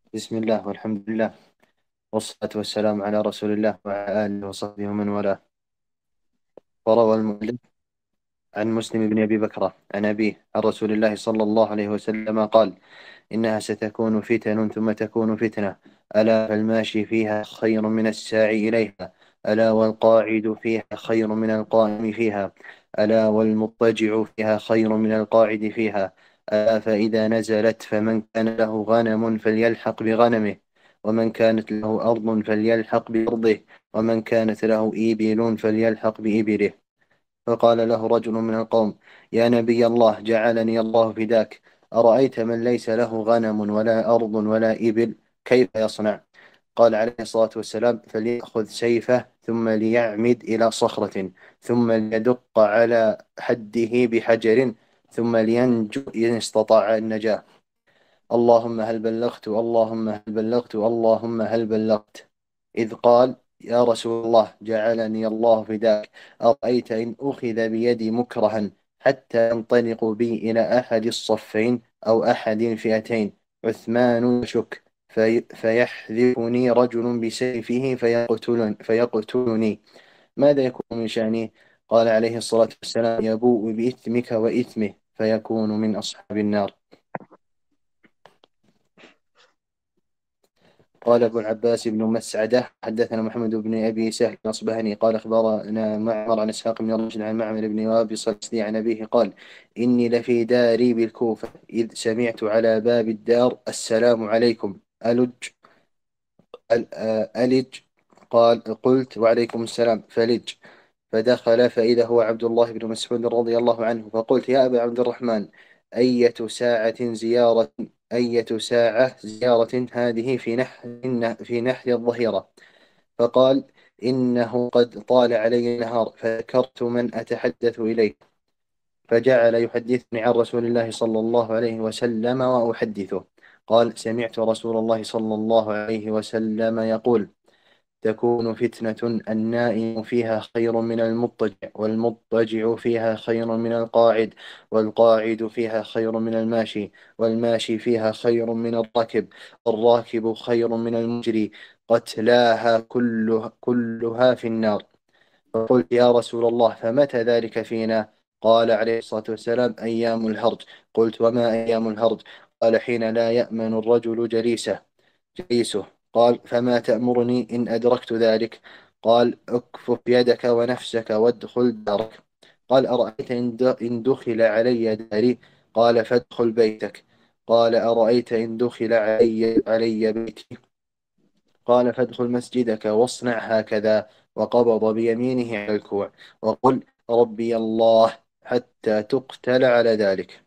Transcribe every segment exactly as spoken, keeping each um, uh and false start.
بسم الله والحمد لله والصلاة والسلام على رسول الله وعلى آله وصحبه ومن والاه. وروى المؤلف عن مسلم بن أبي بكرة عن أبيه عن رسول الله صلى الله عليه وسلم قال: إنها ستكون فتن ثم تكون فتنة، ألا فالماشي فيها خير من الساعي إليها، ألا والقاعد فيها خير من القائم فيها، ألا والمضطجع فيها خير من القاعد فيها، ألا فإذا نزلت فمن كان له غنم فليلحق بغنمه، ومن كانت له أرض فليلحق بأرضه، ومن كانت له إبل فليلحق بإبله. فقال له رجل من القوم: يا نبي الله، جعلني الله فداك، أرأيت من ليس له غنم ولا أرض ولا إبل كيف يصنع؟ قال عليه الصلاة والسلام: فليأخذ سيفه ثم ليعمد إلى صخرة، ثم ليدق على حده بحجر، ثم لينجو إن استطاع النجاة. اللهم هل بلغت، اللهم هل بلغت، اللهم هل بلغت. إذ قال: يا رسول الله، جعلني الله فداك، أرأيت إن أخذ بيدي مكرها حتى ينطلق بي إلى أحد الصفين أو أحد الفئتين، عثمان يشك في فيحذفني رجل بسيفه فيقتلن فيقتلني، ماذا يكون من شأني؟ قال عليه الصلاة والسلام: يبوء بإثمك وإثمه فيكون من أصحاب النار. قال أبو العباس بن مسعدة: حدثنا محمد بن أبي سهل الأصبهاني قال أخبرنا معمر عن إسحاق بن رشد عن معمر بن وابص الأسدي عن أبيه قال: إني لفي داري بالكوفة إذ سمعت على باب الدار: السلام عليكم، ألج أل- آه، ألج. قال قلت: وعليكم السلام، فلج. فدخل فإذا هو عبد الله بن مسعود رضي الله عنه، فقلت: يا أبا عبد الرحمن، أية ساعة زيارة أية ساعة زيارة هذه في نحر في نحر الظهيرة؟ فقال: إنه قد طال علي النهار، فذكرت من أتحدث إليه، فجعل يحدثني عن رسول الله صلى الله عليه وسلم وأحدثه. قال: سمعت رسول الله صلى الله عليه وسلم يقول: تكون فتنة النائم فيها خير من المضطجع، والمضطجع فيها خير من القاعد، والقاعد فيها خير من الماشي، والماشي فيها خير من الراكب، الراكب خير من المجري، قتلاها كلها, كلها في النار. فقلت: يا رسول الله، فمتى ذلك فينا؟ قال عليه الصلاة والسلام: أيام الهرج. قلت: وما أيام الهرج؟ قال: حين لا يأمن الرجل جليسه جليسه. قال: فما تأمرني إن أدركت ذلك؟ قال: اكفف يدك ونفسك وادخل دارك. قال: أرأيت إن د- إن دخل علي داري؟ قال: فادخل بيتك. قال: أرأيت إن دخل علي علي بيتي؟ قال: فادخل مسجدك واصنع هكذا. وقبض بيمينه على الكوع وقل: ربي الله، حتى تقتل على ذلك.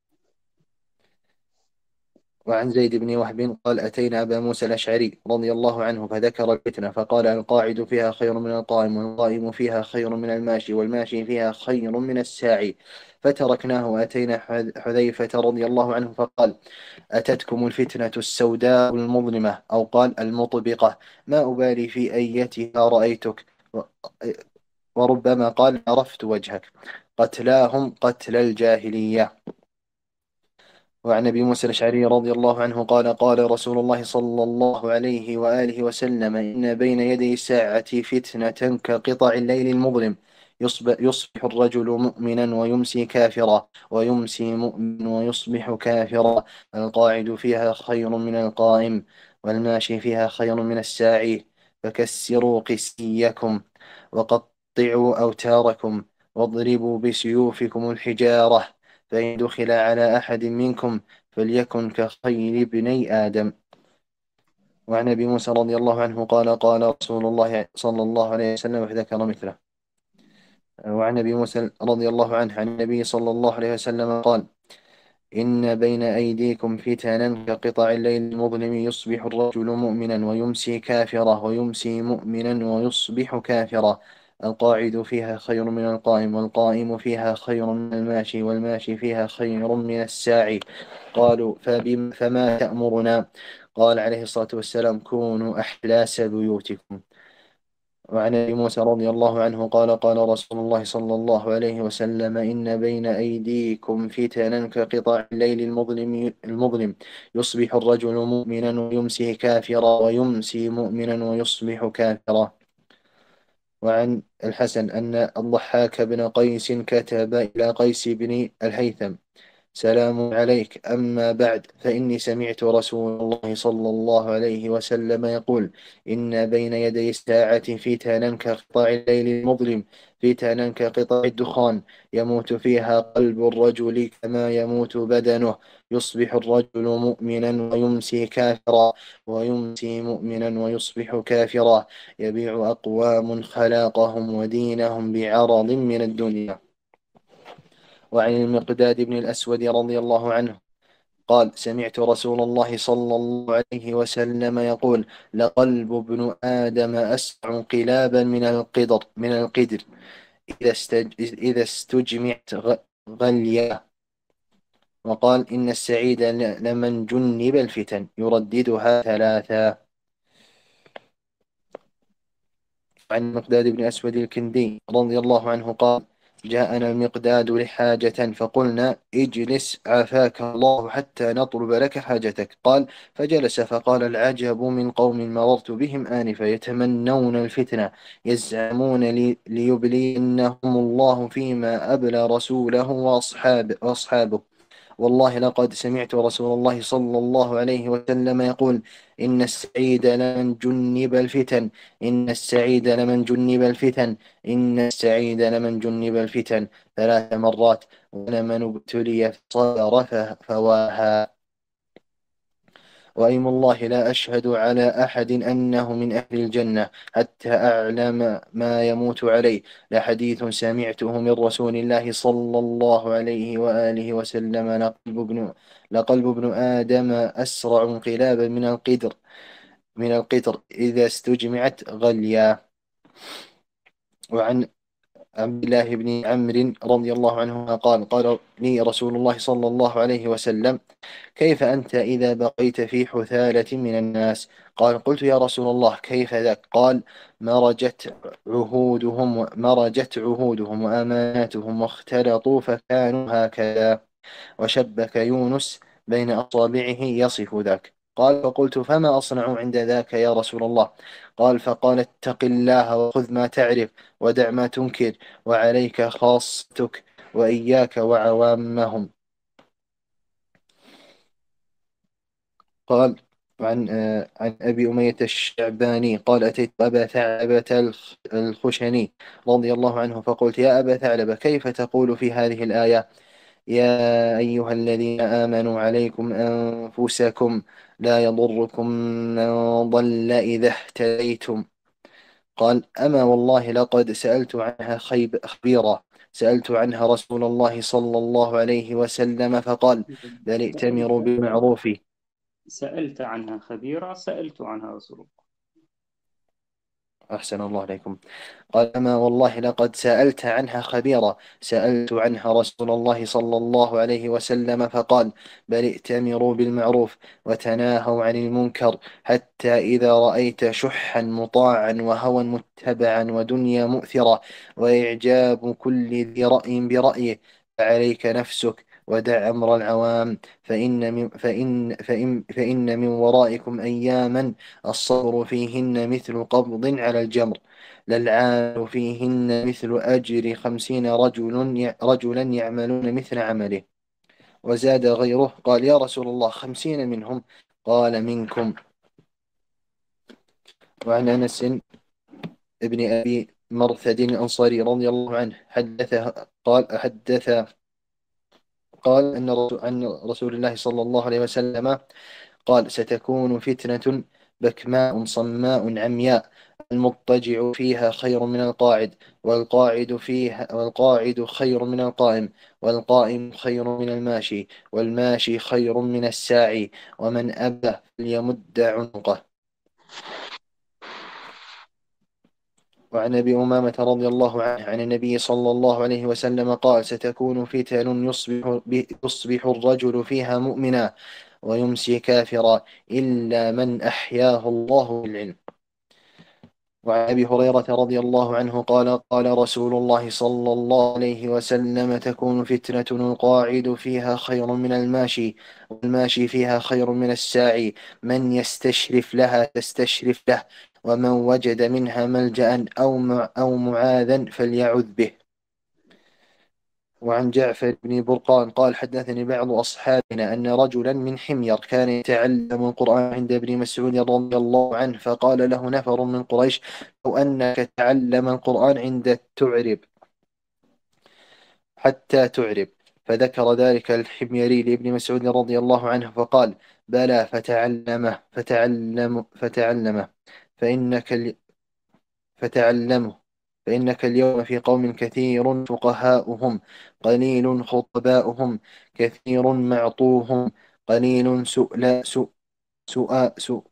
وعن زيد بن وهب قال: أتينا أبا موسى الأشعري رضي الله عنه فذكر الفتنة فقال: القاعد فيها خير من القائم، والقائم فيها خير من الماشي، والماشي فيها خير من الساعي. فتركناه وأتينا حذ- حذيفة رضي الله عنه فقال: أتتكم الفتنة السوداء المظلمة، أو قال المطبقة، ما أبالي في أيتها رأيتك، و- وربما قال: عرفت وجهك. قتلاهم قتل الجاهلية. وعن ابي موسى الاشعري رضي الله عنه قال: قال رسول الله صلى الله عليه واله وسلم: ان بين يدي الساعه فتنه كقطع الليل المظلم، يصبح, يصبح الرجل مؤمنا ويمسي كافرا، ويمسي مؤمن ويصبح كافرا، القاعد فيها خير من القائم، والماشي فيها خير من الساعي. فكسروا قسيكم، وقطعوا أوتاركم، واضربوا بسيوفكم الحجارة، فإن دخل على أحد منكم فليكن كخيل بني آدم. وعن أبي موسى رضي الله عنه قال: قال رسول الله صلى الله عليه وسلم، فذكر مثله. وعن أبي موسى رضي الله عنه عن النبي صلى الله عليه وسلم قال: إن بين أيديكم فتنا كقطع الليل المظلم، يصبح الرجل مؤمنا ويمسي كافرا، ويمسي مؤمنا ويصبح كافرا، القاعد فيها خير من القائم، والقائم فيها خير من الماشي، والماشي فيها خير من الساعي. قالوا: فبم فما تأمرنا؟ قال عليه الصلاة والسلام: كونوا أحلاس بيوتكم. وعن أبي موسى رضي الله عنه قال قال رسول الله صلى الله عليه وسلم إن بين أيديكم فتنا كقطع الليل المظلم المظلم يصبح الرجل مؤمنا ويمسي كافرا ويمسي مؤمنا ويصبح كافرا. وعن الحسن أن الضحاك بن قيس كتب إلى قيس بن الهيثم: سلام عليك، أما بعد، فإني سمعت رسول الله صلى الله عليه وسلم يقول: إن بين يدي الساعة فتنا كقطع الليل المظلم، فتنا كقطع الدخان، يموت فيها قلب الرجل كما يموت بدنه، يصبح الرجل مؤمنا ويمسي كافرا، ويمسي مؤمنا ويصبح كافرا، يبيع أقوام خلاقهم ودينهم بعرض من الدنيا. وعن المقداد بن الأسود رضي الله عنه قال: سمعت رسول الله صلى الله عليه وسلم يقول: لقلب ابن آدم أسرع انقلابا من القدر من القدر إذا استج إذا استجمعت غ- غليا. وقال: إن السعيد ل- لمن جنب الفتن، يرددها ثلاثا. عن مقداد بن أسود الكندي رضي الله عنه قال: جاءنا المقداد لحاجة فقلنا: اجلس عافاك الله حتى نطلب لك حاجتك. قال: فجلس فقال: العجب من قوم مررت بهم آنفا يتمنون الفتنة، يزعمون لي ليبلينهم الله فيما أبلى رسوله وأصحاب وأصحابه. والله لقد سمعت رسول الله صلى الله عليه وسلم يقول: إن السعيد لمن جنب الفتن، إن السعيد لمن جنب الفتن، إن السعيد لمن جنب الفتن ثلاث مرات، ولمن ابتلي فصبر فواها. وأيم الله لا أشهد على أحد أنه من أهل الجنة حتى أعلم ما يموت عليه، لحديث سمعته من رسول الله صلى الله عليه وآله وسلم: لقلب ابن لقلب ابن آدم أسرع انقلابا من القدر من القطر إذا استجمعت غليا. وعن عبد الله بن عمرو رضي الله عنهما قال: قال لي رسول الله صلى الله عليه وسلم: كيف أنت إذا بقيت في حثالة من الناس؟ قال: قلت يا رسول الله كيف ذاك؟ قال: مرجت عهودهم مرجت عهودهم وأماناتهم واختلطوا فكانوا هكذا. وشبك يونس بين أصابعه يصف ذاك. قال: فقلت: فما أصنع عند ذاك يا رسول الله؟ قال: فقال: اتق الله وخذ ما تعرف ودع ما تنكر، وعليك خاصتك وإياك وعوامهم. قال: عن آه، عن أبي أمية الشعباني قال: أتيت أبا ثعلبة الخ- الخشني رضي الله عنه فقلت: يا أبا ثعلبة، كيف تقول في هذه الآية: يا أيها الذين آمنوا عليكم أنفسكم لا يضركم من ضل إذا اهتديتم؟ قال: أما والله لقد سألت عنها خيب خبيرا، سألت عنها رسول الله صلى الله عليه وسلم فقال: بل ائتمروا سألت بالمعروف. سألت عنها خبيرا، سألت عنها رسول الله. أحسن الله عليكم. قال: أما والله لقد سألت عنها خبيرا، سألت عنها رسول الله صلى الله عليه وسلم فقال: بل ائتمروا بالمعروف وتناهوا عن المنكر، حتى إذا رأيت شحا مطاعا وهوى متبعا ودنيا مؤثرة وإعجاب كل ذي رأي برأيه، فعليك نفسك ودع أمر العوام، فإن من فإن فإن فإن من ورائكم أياما الصبر فيهن مثل قبض على الجمر، للعامل فيهن مثل أجر خمسين رجل رجلا يعملون مثل عمله. وزاد غيره قال: يا رسول الله، خمسين منهم؟ قال: منكم. وعن أنس ابن أبي مرثد الأنصاري رضي الله عنه حدثه قال حدث قال أن رسول, أن رسول الله صلى الله عليه وسلم قال: ستكون فتنة بكماء صماء عمياء، المضطجع فيها خير من القاعد، والقاعد فيها والقاعد خير من القائم، والقائم خير من الماشي، والماشي خير من الساعي، ومن أبى فليمد عنقه. وعن أبي أمامة رضي الله عنه عن النبي صلى الله عليه وسلم قال: ستكون فتن يصبح, يصبح الرجل فيها مؤمنا ويمسي كافرا، إلا من أحياه الله بالعلم. وعن أبي هريرة رضي الله عنه قال قال رسول الله صلى الله عليه وسلم تكون فتنة القاعد فيها خير من الماشي، والماشي فيها خير من الساعي، من يستشرف لها تستشرف له، ومن وجد منها ملجأ أو مع أو معاذا فليعذ به. وعن جعفر بن برقان قال حدثني بعض أصحابنا أن رجلا من حمير كان يتعلم القرآن عند ابن مسعود رضي الله عنه، فقال له نفر من قريش لو أنك تعلم القرآن عند تعرب حتى تعرب، فذكر ذلك الحميري لابن مسعود رضي الله عنه فقال بلى فتعلمه فتعلم فتعلمه فإنك فتعلمه فإنك اليوم في قوم كثير فقهاؤهم، قليل خطباؤهم، كثير معطوهم، قليل سؤل سؤ سؤال سؤ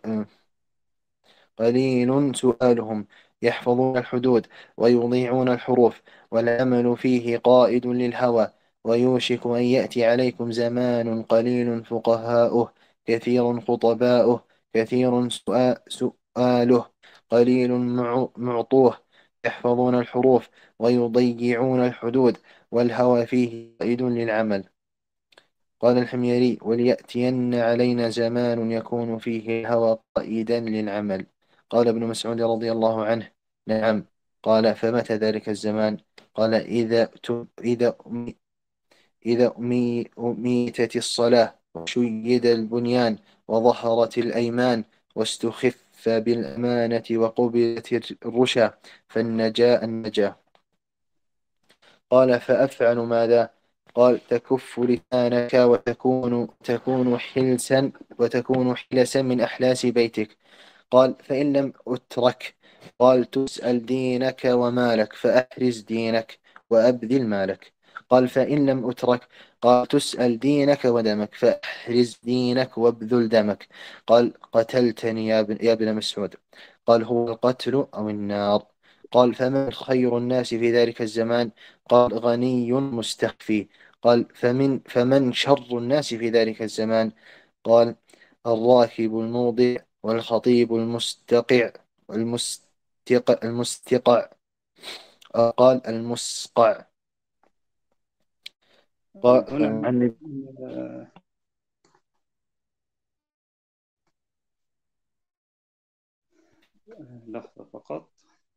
قليل سؤالهم، يحفظون الحدود ويضيعون الحروف، والعمل فيه قائد للهوى، ويوشك أن يأتي عليكم زمان قليل فقهاؤه، كثير خطباؤه، كثير سؤا- سؤاله، قليل مع- معطوه، يحفظون الحروف ويضيعون الحدود، والهوى فيه قائد للعمل. قال الحميري وليأتين علينا زمان يكون فيه الهوى قائدا للعمل. قال ابن مسعود رضي الله عنه نعم. قال فمتى ذلك الزمان؟ قال إذا ت- إذا أمي إذا أمي أميتت الصلاة وشيد البنيان وظهرت الأيمان واستخف بالأمانة وقبلت الرشا فالنجاء النجاة. قال فأفعل ماذا؟ قال تكف لسانك وتكون تكون حلسا وتكون حلسا من أحلاس بيتك. قال فإن لم أترك؟ قال تسأل دينك ومالك فأحرز دينك وأبذل مالك. قال فإن لم أترك؟ قال تسأل دينك ودمك فأحرز دينك وابذل دمك. قال قتلتني يا ابن, يا ابن مسعود. قال هو القتل أو النار. قال فمن خير الناس في ذلك الزمان؟ قال غني مستخفي. قال فمن فمن شر الناس في ذلك الزمان؟ قال الراكب الموضع والخطيب المستقع المستقع المستقع آه، قال المسقع. قال آه، هنا عن آه، لحظة فقط.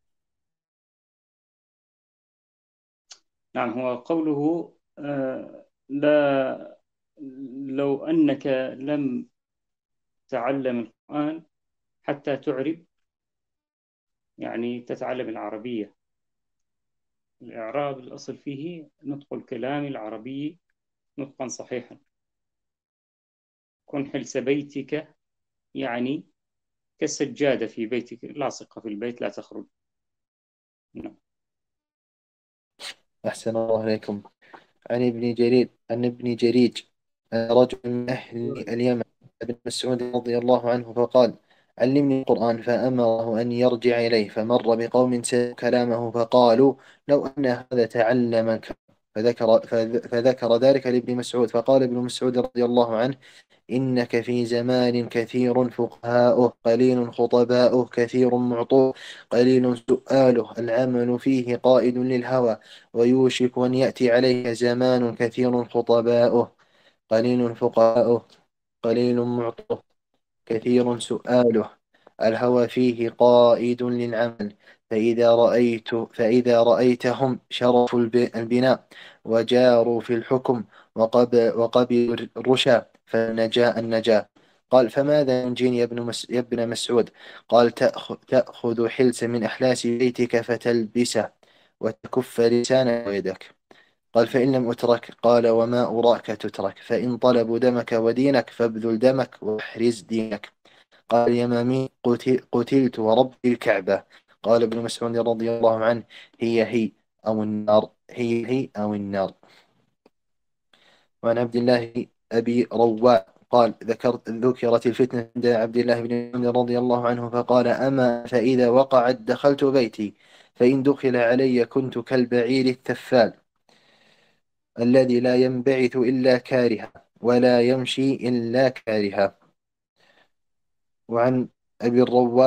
نعم، هو قوله آه، لا لو أنك لم تعلم القرآن حتى تعرب، يعني تتعلم العربية. الإعراب الأصل فيه نطق الكلام العربي نطقا صحيحا. كن حلس بيتك، يعني كالسجادة في بيتك لاصقة في البيت لا تخرج. نعم. أحسن الله إليكم. عن ابن جرير عن ابن جريج عن رجل من أهل اليمن ابن مسعود رضي الله عنه فقال علمني القرآن، فأمره أن يرجع إليه، فمر بقوم سمعوا كلامه فقالوا لو أن هذا تعلم الكلام. فذكر, فذ- فذكر ذلك لابن مسعود، فقال ابن مسعود رضي الله عنه إنك في زمان كثير فقهاؤه، قليل خطباؤه، كثير معطوه، قليل سؤاله، العمل فيه قائد للهوى، ويوشك أن يأتي عليك زمان كثير خطباؤه، قليل فقهاؤه، قليل معطوه، كثير سؤاله، الهوى فيه قائد للعمل. فإذا رأيت فإذا رأيتهم شرفوا الب- البناء وجاروا في الحكم وقب وقبلوا الرشا فالنجاء النجاة. قال فماذا ينجيني يا ابن مس يا ابن مسعود؟ قال تأخذ, تأخذ حلس من أحلاس بيتك فتلبسه وتكف لسانك ويدك. قال فإن لم أترك؟ قال وما أراك تترك، فإن طلبوا دمك ودينك فابذل دمك واحرز دينك. قال اليمامي قتل قتلت ورب الكعبة. قال ابن مسعود رضي الله عنه هي هي أو النار، هي هي أو النار. وعن عبد الله أبي رواء قال ذكرت ذكرت الفتنة عند عبد الله بن مسعود رضي الله عنه فقال أما فإذا وقعت دخلت بيتي، فإن دخل علي كنت كالبعير التفال الذي لا ينبعث إلا كارها ولا يمشي إلا كارها. وعن أبي الرواء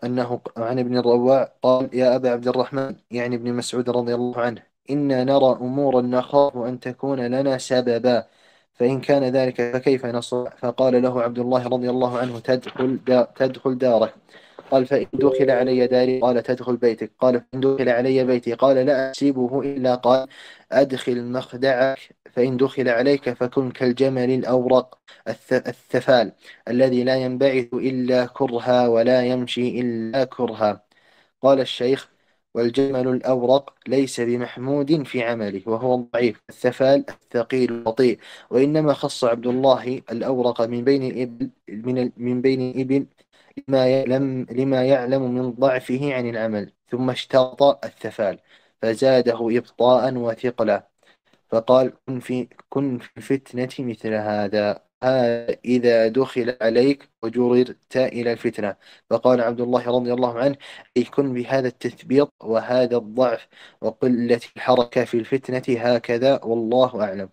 أنه عن ابن الرواع قال يا أبا عبد الرحمن يعني ابن مسعود رضي الله عنه إنا نرى أمورا نخاف أن تكون لنا سببا فإن كان ذلك فكيف نصنع فقال له عبد الله رضي الله عنه تدخل دا تدخل دارك قال فإن دخل علي داري قال تدخل بيتك قال فإن دخل علي بيتي قال لا أسيبه إلا قال أدخل مخدعك فإن دخل عليك فكن كالجمل الأورق الث- الثفال الذي لا ينبعث إلا كرها ولا يمشي إلا كرها قال الشيخ والجمل الأورق ليس بمحمود في عمله وهو ضعيف الثفال الثقيل البطيء وإنما خص عبد الله الأورق من بين الإبل من, ال- من بين الإبل لما يعلم لما يعلم من ضعفه عن العمل ثم اشترط الثفال فزاده إبطاء وثقلا فقال كن في كن في الفتنة مثل هذا هذا إذا دخل عليك وجررت إلى الفتنة فقال عبد الله رضي الله عنه أي كن بهذا التثبيط وهذا الضعف وقلة الحركة في الفتنة هكذا والله أعلم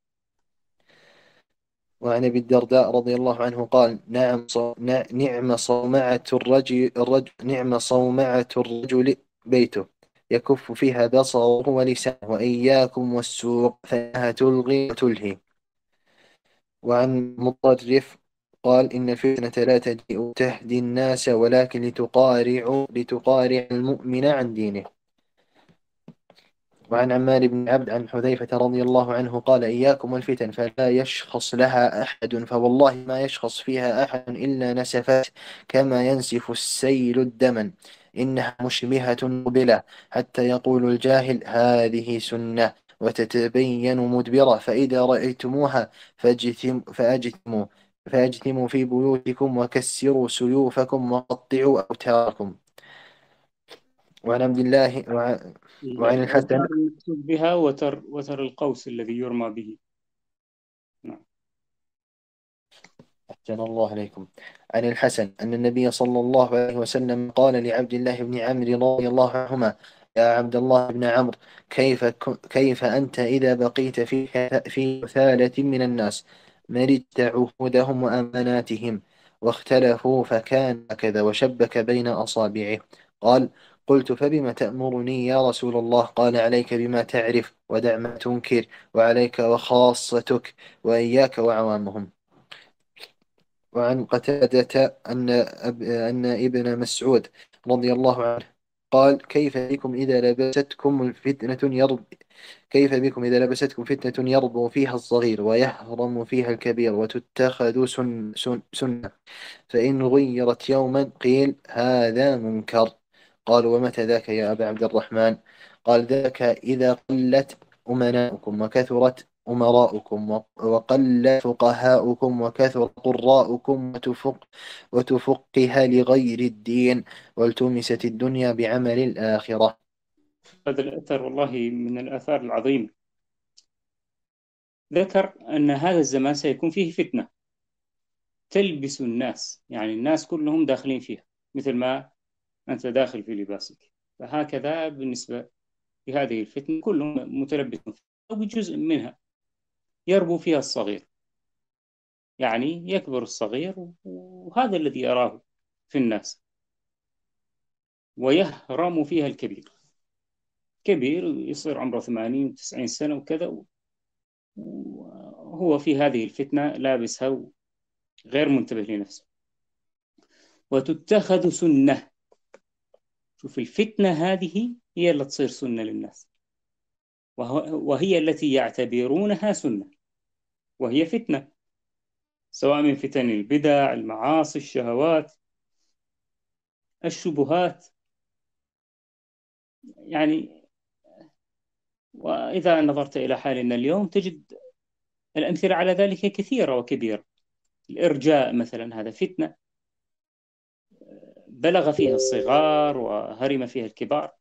وعن أبي الدرداء رضي الله عنه قال نعم صو... نع- نعم صومعة الرجل, الرجل نعم صومعة الرجل بيته يكف فيها بصره ولسانه وإياكم والسوق فإنها تلغي وتلهي وعن مطرف قال إن الفتنة لا تجيء تهدي الناس ولكن لتقارع لتقارع المؤمن عن دينه وعن عمار بن عبد عن حذيفة رضي الله عنه قال إياكم والفتن فلا يشخص لها أحد فوالله ما يشخص فيها أحد إلا نسفت كما ينسف السيل الدمن إنها مشبهة مقبلة حتى يقول الجاهل هذه سنة وتتبين مدبرة فإذا رأيتموها فاجتم فأجتموا فأجتموا في بيوتكم وكسروا سيوفكم وقطعوا أوتاركم وعن عبد الله وعن, وعن الحسن الأوتار المقصود بها وتر وتر القوس الذي يرمى به. نعم. أحسن الله عليكم عن الحسن أن النبي صلى الله عليه وسلم قال لعبد الله بن عمرو رضي الله عنهما يا عبد الله بن عمرو كيف كيف أنت إذا بقيت في في ثالة من الناس مرجت عهودهم وأماناتهم واختلفوا فكان كذا وشبك بين أصابعه قال قلت فبما تأمرني يا رسول الله قال عليك بما تعرف ودع ما تنكر وعليك وخاصتك وإياك وعوامهم وعن قتادة أن أب... أن ابن مسعود رضي الله عنه قال كيف بكم إذا لبستكم الفتنة يرب كيف بكم إذا لبستكم فتنة يربو فيها الصغير ويهرم فيها الكبير وتتخذ سن... سن... سنة فإن غيرت يوما قيل هذا منكر قال ومتى ذاك يا أبا عبد الرحمن قال ذاك إذا قلت أمناؤكم وكثرت أمراؤكم وقل فقهاؤكم وكثر قراؤكم وتفق وتفقها لغير الدين والتمست الدنيا بعمل الآخرة. هذا الأثر والله من الآثار العظيمة. ذكر أن هذا الزمان سيكون فيه فتنة تلبس الناس، يعني الناس كلهم داخلين فيها مثل ما أنت داخل في لباسك، فهكذا بالنسبة لهذه الفتنة كلهم متلبسون أو بجزء منها. يربو فيها الصغير، يعني يكبر الصغير وهذا الذي يراه في الناس، ويهرم فيها الكبير، كبير يصير عمره ثمانين وتسعين سنة وكذا، وهو في هذه الفتنة لابسها غير منتبه لنفسه. وتتخذ سنة، شوف الفتنة هذه هي اللي تصير سنة للناس، وهي التي يعتبرونها سنة، وهي فتنة، سواء من فتن البدع، المعاصي، الشهوات، الشبهات. يعني وإذا نظرت إلى حالنا اليوم تجد الأمثلة على ذلك كثيرة وكبيرة. الإرجاء مثلا هذا فتنة بلغ فيها الصغار وهرم فيها الكبار.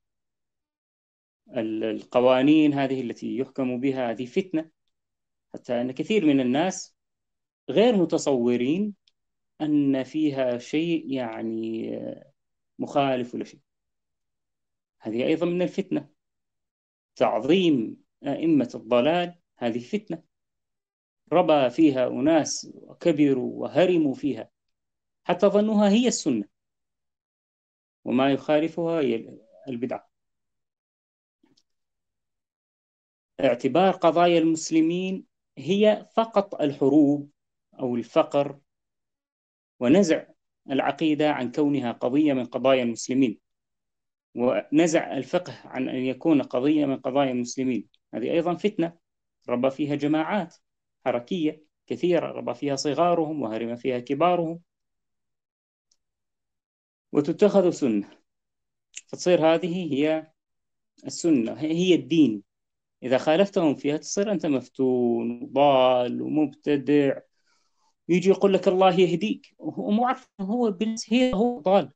القوانين هذه التي يحكم بها هذه فتنة، حتى أن كثير من الناس غير متصورين أن فيها شيء يعني مخالف ولا شيء. هذه أيضا من الفتنة. تعظيم أئمة الضلال هذه فتنة، ربى فيها أناس وكبروا وهرموا فيها حتى ظنوها هي السنة، وما يخالفها هي البدعة. اعتبار قضايا المسلمين هي فقط الحروب أو الفقر ونزع العقيدة عن كونها قضية من قضايا المسلمين، ونزع الفقه عن أن يكون قضية من قضايا المسلمين. هذه أيضا فتنة ربى فيها جماعات حركية كثيرة، ربى فيها صغارهم وهرم فيها كبارهم، وتتخذ سنة، فتصير هذه هي السنة، هي الدين. إذا خالفتهم فيها تصير أنت مفتون وضال ومبتدع. يجي يقول لك الله يهديك ومو عارف هو بالنسبة هي هو ضال،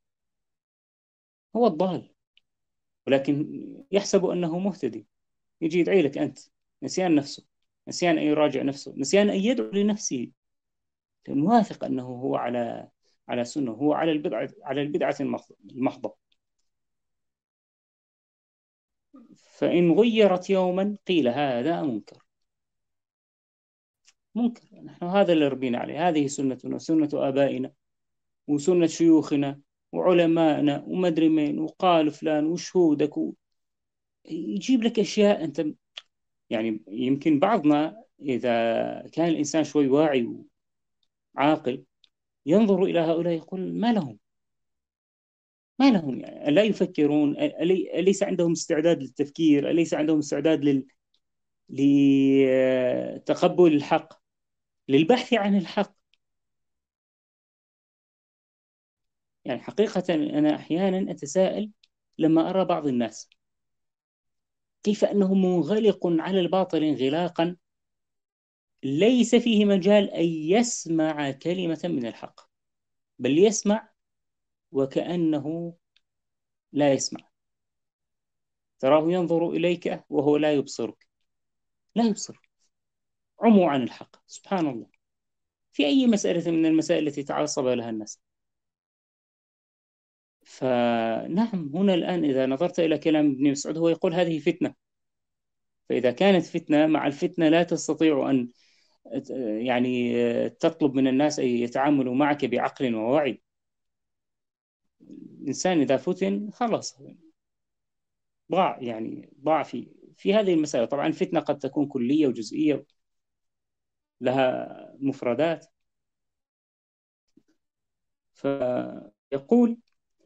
هو الضال، ولكن يحسب أنه مهتدي. يجي يدعي لك أنت، نسيان نفسه، نسيان أن يراجع نفسه، نسيان أن يدعو لنفسه، لأنه واثق أنه هو على على سنة، هو على البدعة، على البدعة المحضة. فإن غيرت يوما قيل هذا منكر، منكر. نحن هذا اللي ربينا عليه، هذه سنتنا وسنة آبائنا وسنة شيوخنا وعلمائنا ومدري مين وقال فلان وشهودك و... يجيب لك أشياء أنت يعني يمكن بعضنا إذا كان الإنسان شوي واعي وعاقل ينظر إلى هؤلاء يقول ما لهم، ما لهم يعني ألا يفكرون؟ ألي... أليس عندهم استعداد للتفكير؟ أليس عندهم استعداد لل... لتقبل الحق، للبحث عن الحق؟ يعني حقيقة أنا أحيانا أتساءل لما أرى بعض الناس كيف أنه منغلق على الباطل انغلاقا ليس فيه مجال أن يسمع كلمة من الحق، بل يسمع وكأنه لا يسمع. تراه ينظر إليك وهو لا يبصرك، لا يبصر، عموا عن الحق. سبحان الله، في أي مسألة من المسائل التي تعصب لها الناس. فنعم، هنا الآن إذا نظرت إلى كلام ابن مسعود هو يقول هذه فتنة، فإذا كانت فتنة، مع الفتنة لا تستطيع أن يعني تطلب من الناس أن يتعاملوا معك بعقل ووعي. الإنسان إذا فتن خلاص ضاع، يعني ضاع في في هذه المسألة. طبعا الفتنة قد تكون كلية وجزئية، لها مفردات. فيقول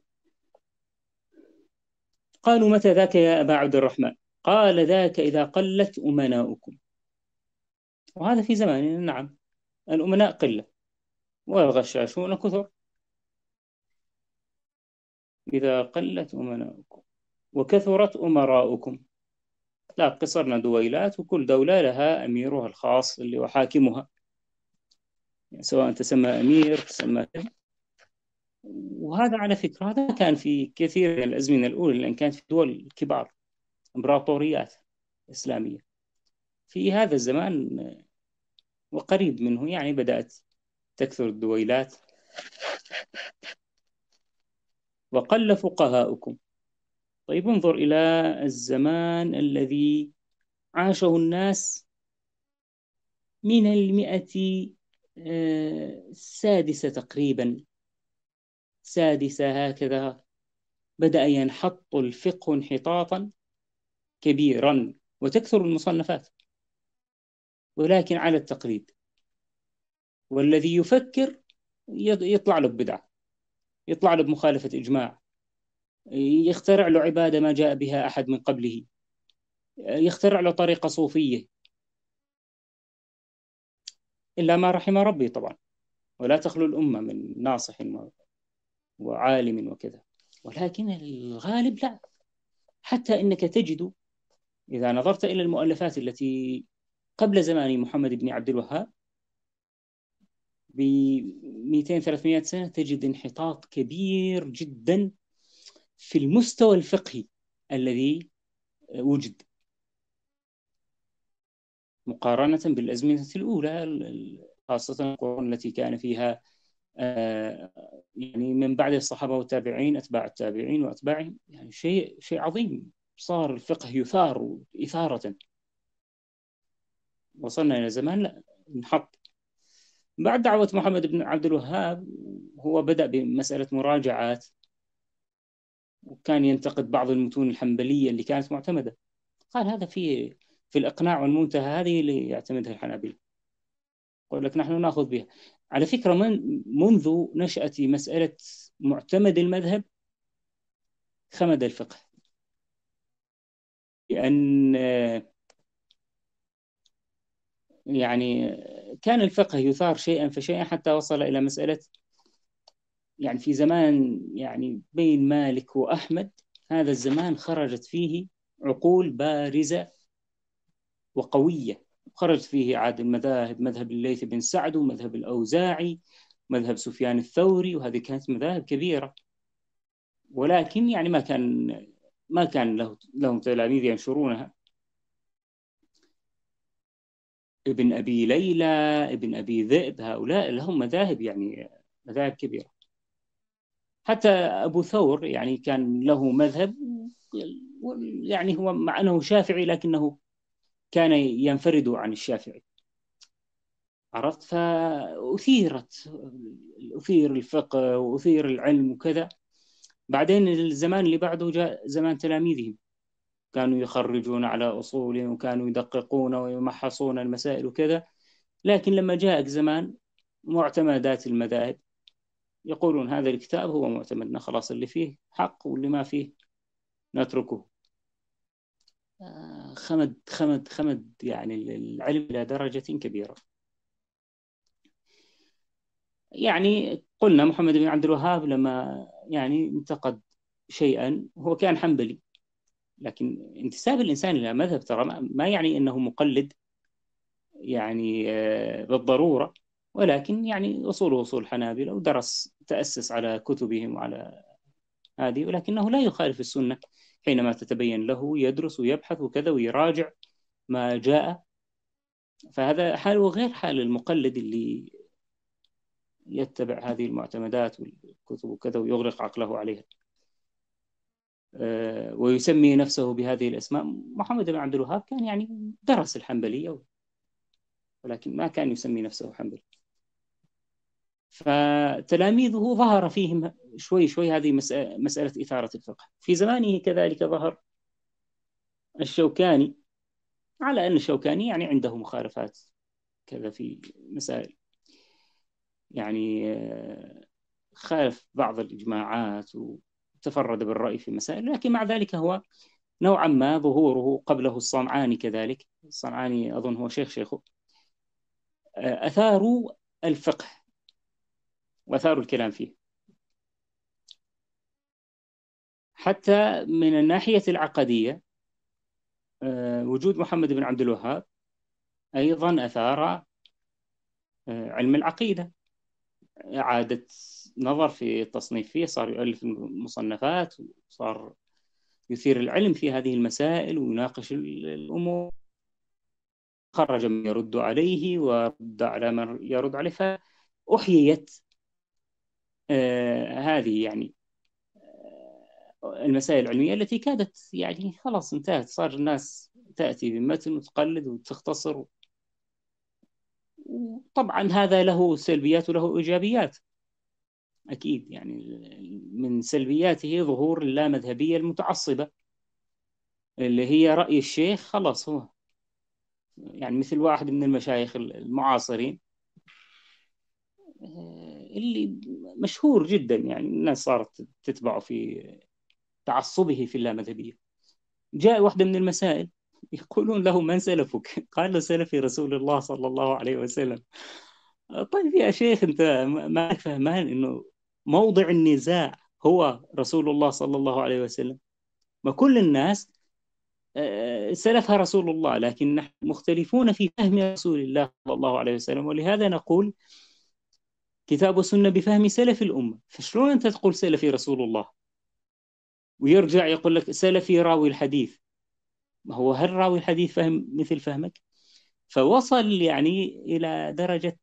قالوا متى ذاك يا أبا عبد الرحمن؟ قال ذاك إذا قلت أمناؤكم. وهذا في زماننا، نعم، الأمناء قلة والغشاشون كثر. إذا قلت أمناؤكم وكثرت أمراؤكم. لا، قصرنا دويلات وكل دولة لها أميرها الخاص اللي هو حاكمها، يعني سواء تسمى أمير تسمى. وهذا على فكرة هذا كان في كثير من الأزمنة الأولى، لأن كانت في دول كبار إمبراطوريات إسلامية. في هذا الزمان وقريب منه يعني بدأت تكثر الدويلات. وقل فقهاؤكم. طيب انظر إلى الزمان الذي عاشه الناس من المئة آه، السادسة تقريبا، سادسة هكذا، بدأ ينحط الفقه انحطاطا كبيرا وتكثر المصنفات، ولكن على التقليد. والذي يفكر يطلع له بدعة، يطلع له بمخالفة إجماع، يخترع له عبادة ما جاء بها أحد من قبله، يخترع له طريقة صوفية، إلا ما رحم ربي طبعا، ولا تخلو الأمة من ناصح وعالم وكذا. ولكن الغالب لا. حتى إنك تجد إذا نظرت إلى المؤلفات التي قبل زمان محمد بن عبد الوهاب ب مئتين ثلاثمئة سنة تجد انحطاط كبير جدا في المستوى الفقهي الذي وجد مقارنة بالأزمنة الأولى، خاصة القرون التي كان فيها يعني من بعد الصحابة والتابعين أتباع التابعين وأتباعهم، يعني شيء شيء عظيم. صار الفقه يثار إثارة. وصلنا إلى زمان لا، انحط. بعد دعوة محمد بن عبد الوهاب هو بدأ بمسألة مراجعات وكان ينتقد بعض المتون الحنبلية اللي كانت معتمدة. قال هذا في في الإقناع والمنتهى، هذه اللي يعتمدها الحنابلة، يقول لك نحن نأخذ بها. على فكرة من منذ نشأة مسألة معتمد المذهب خمد الفقه، لأن يعني كان الفقه يثار شيئا فشيئا حتى وصل إلى مسألة، يعني في زمان يعني بين مالك وأحمد، هذا الزمان خرجت فيه عقول بارزة وقوية، خرجت فيه عاد المذاهب، مذهب الليث بن سعد ومذهب الأوزاعي، مذهب سفيان الثوري، وهذه كانت مذاهب كبيرة، ولكن يعني ما كان ما كان له لهم تلاميذ ينشرونها. ابن أبي ليلى، ابن أبي ذئب، هؤلاء لهم مذاهب، يعني مذاهب كبيرة. حتى أبو ثور يعني كان له مذهب، يعني هو مع أنه شافعي لكنه كان ينفرد عن الشافعي، عرفت؟ فأثيرت أثير الفقه وأثير العلم وكذا. بعدين الزمان اللي بعده جاء زمان تلاميذهم، كانوا يخرجون على أصولهم وكانوا يدققون ويمحصون المسائل وكذا. لكن لما جاء زمان معتمدات المذاهب، يقولون هذا الكتاب هو معتمدنا، خلاص اللي فيه حق واللي ما فيه نتركه. خمد خمد خمد يعني العلم إلى درجة كبيرة. يعني قلنا محمد بن عبد الوهاب لما يعني انتقد شيئا، هو كان حنبلي، لكن انتساب الإنسان إلى مذهب ترى ما يعني أنه مقلد يعني بالضرورة، ولكن يعني أصوله أصول الحنابلة، ودرس تأسس على كتبهم وعلى هذه، ولكنه لا يخالف السنة حينما تتبين له، يدرس ويبحث وكذا ويراجع ما جاء. فهذا حاله غير حال المقلد اللي يتبع هذه المعتمدات والكتب وكذا ويغلق عقله عليها ويسمي نفسه بهذه الأسماء. محمد بن عبد الوهاب كان يعني درس الحنبلية، ولكن ما كان يسمي نفسه حنبلي. فتلاميذه ظهر فيهم شوي شوي هذه مسألة إثارة الفقه. في زمانه كذلك ظهر الشوكاني، على أن الشوكاني يعني عنده مخالفات كذا في مسائل، يعني خالف بعض الإجماعات وتفرد بالرأي في مسائل، لكن مع ذلك هو نوعا ما ظهوره قبله الصنعاني كذلك. الصنعاني أظن هو شيخ شيخه، أثاروا الفقه وأثاروا الكلام فيه. حتى من الناحية العقدية وجود محمد بن عبد الوهاب أيضا أثار علم العقيدة، إعادة نظر في التصنيف فيه، صار يؤلف مصنفات وصار يثير العلم في هذه المسائل ويناقش الأمور، خرج من يرد عليه ورد على من يرد عليه، فأحييت آه هذه يعني المسائل العلمية التي كادت يعني خلاص انتهت، صار الناس تأتي بمتن وتقلد وتختصر. وطبعا هذا له سلبيات وله إيجابيات أكيد. يعني من سلبياته ظهور اللامذهبية المتعصبة، اللي هي رأي الشيخ خلاص هو، يعني مثل واحد من المشايخ المعاصرين اللي مشهور جدا، يعني الناس صارت تتبعه في تعصبه في اللامذهبية. جاء واحدة من المسائل يقولون له من سلفك؟ قال له سلفي رسول الله صلى الله عليه وسلم. طيب يا شيخ أنت ما فهمان إنه موضع النزاع هو رسول الله صلى الله عليه وسلم؟ ما كل الناس سلفها رسول الله، لكن نحن مختلفون في فهم رسول الله صلى الله عليه وسلم، ولهذا نقول كتاب وسنة بفهم سلف الأمة. فشلون أنت تقول سلفي رسول الله ويرجع يقول لك سلفي راوي الحديث؟ ما هو هل راوي الحديث فهم مثل فهمك؟ فوصل يعني إلى درجة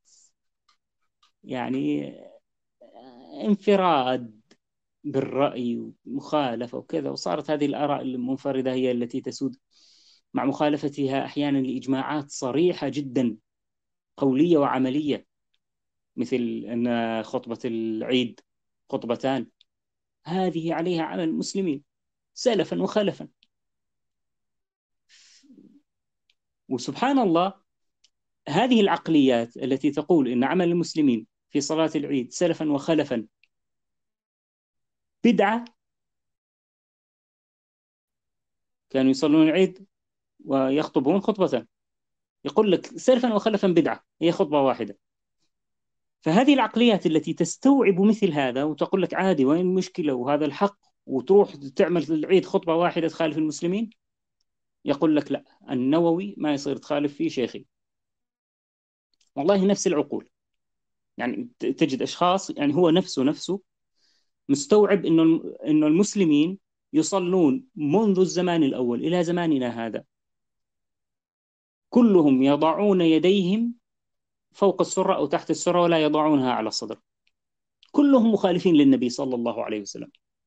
يعني انفراد بالرأي ومخالفة وكذا، وصارت هذه الآراء المنفردة هي التي تسود، مع مخالفتها أحيانا لإجماعات صريحة جدا قولية وعملية، مثل أن خطبة العيد خطبتان، هذه عليها عمل المسلمين سلفا وخلفا. وسبحان الله، هذه العقليات التي تقول إن عمل المسلمين في صلاة العيد سلفا وخلفا بدعة، كانوا يصلون العيد ويخطبون خطبة، يقول لك سلفا وخلفا بدعة، هي خطبة واحدة. فهذه العقليات التي تستوعب مثل هذا وتقول لك عادي، وين المشكلة وهذا الحق، وتروح تعمل العيد خطبة واحدة تخالف المسلمين، يقول لك لا، النووي ما يصير تخالف فيه شيخي. والله نفس العقول، يعني تجد أشخاص، يعني هو نفسه نفسه مستوعب إنه إنه المسلمين يصلون منذ الزمان الأول إلى زماننا هذا كلهم يضعون يديهم فوق السرة أو تحت السرة ولا يضعونها على الصدر، كلهم مخالفين للنبي صلى الله عليه وسلم.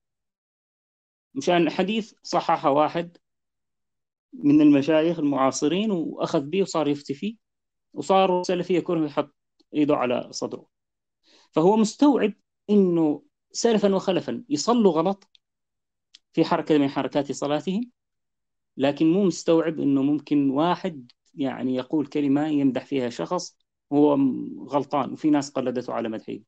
مشان حديث صححه واحد من المشايخ المعاصرين وأخذ به وصار يفتي فيه، وصار سلفي كره يحط إيده على صدره. فهو مستوعب إنه سلفا وخلفا يصلوا غلط في حركة من حركات صلاتهم، لكن مو مستوعب إنه ممكن واحد يعني يقول كلمة يمدح فيها شخص وهو غلطان وفي ناس قلدته على مدحه.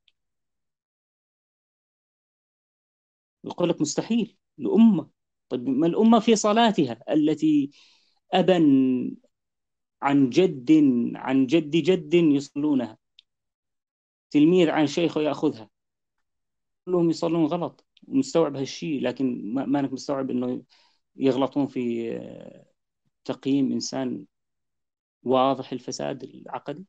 يقول لك مستحيل الأمة. طيب ما الأمة في صلاتها التي أبا عن جد عن جد جد يصلونها، تلميذ عن شيخه يأخذها، كلهم يصلون غلط، ومستوعب هالشيء، لكن ما ما أنك مستوعب إنه يغلطون في تقييم إنسان واضح الفساد العقدي.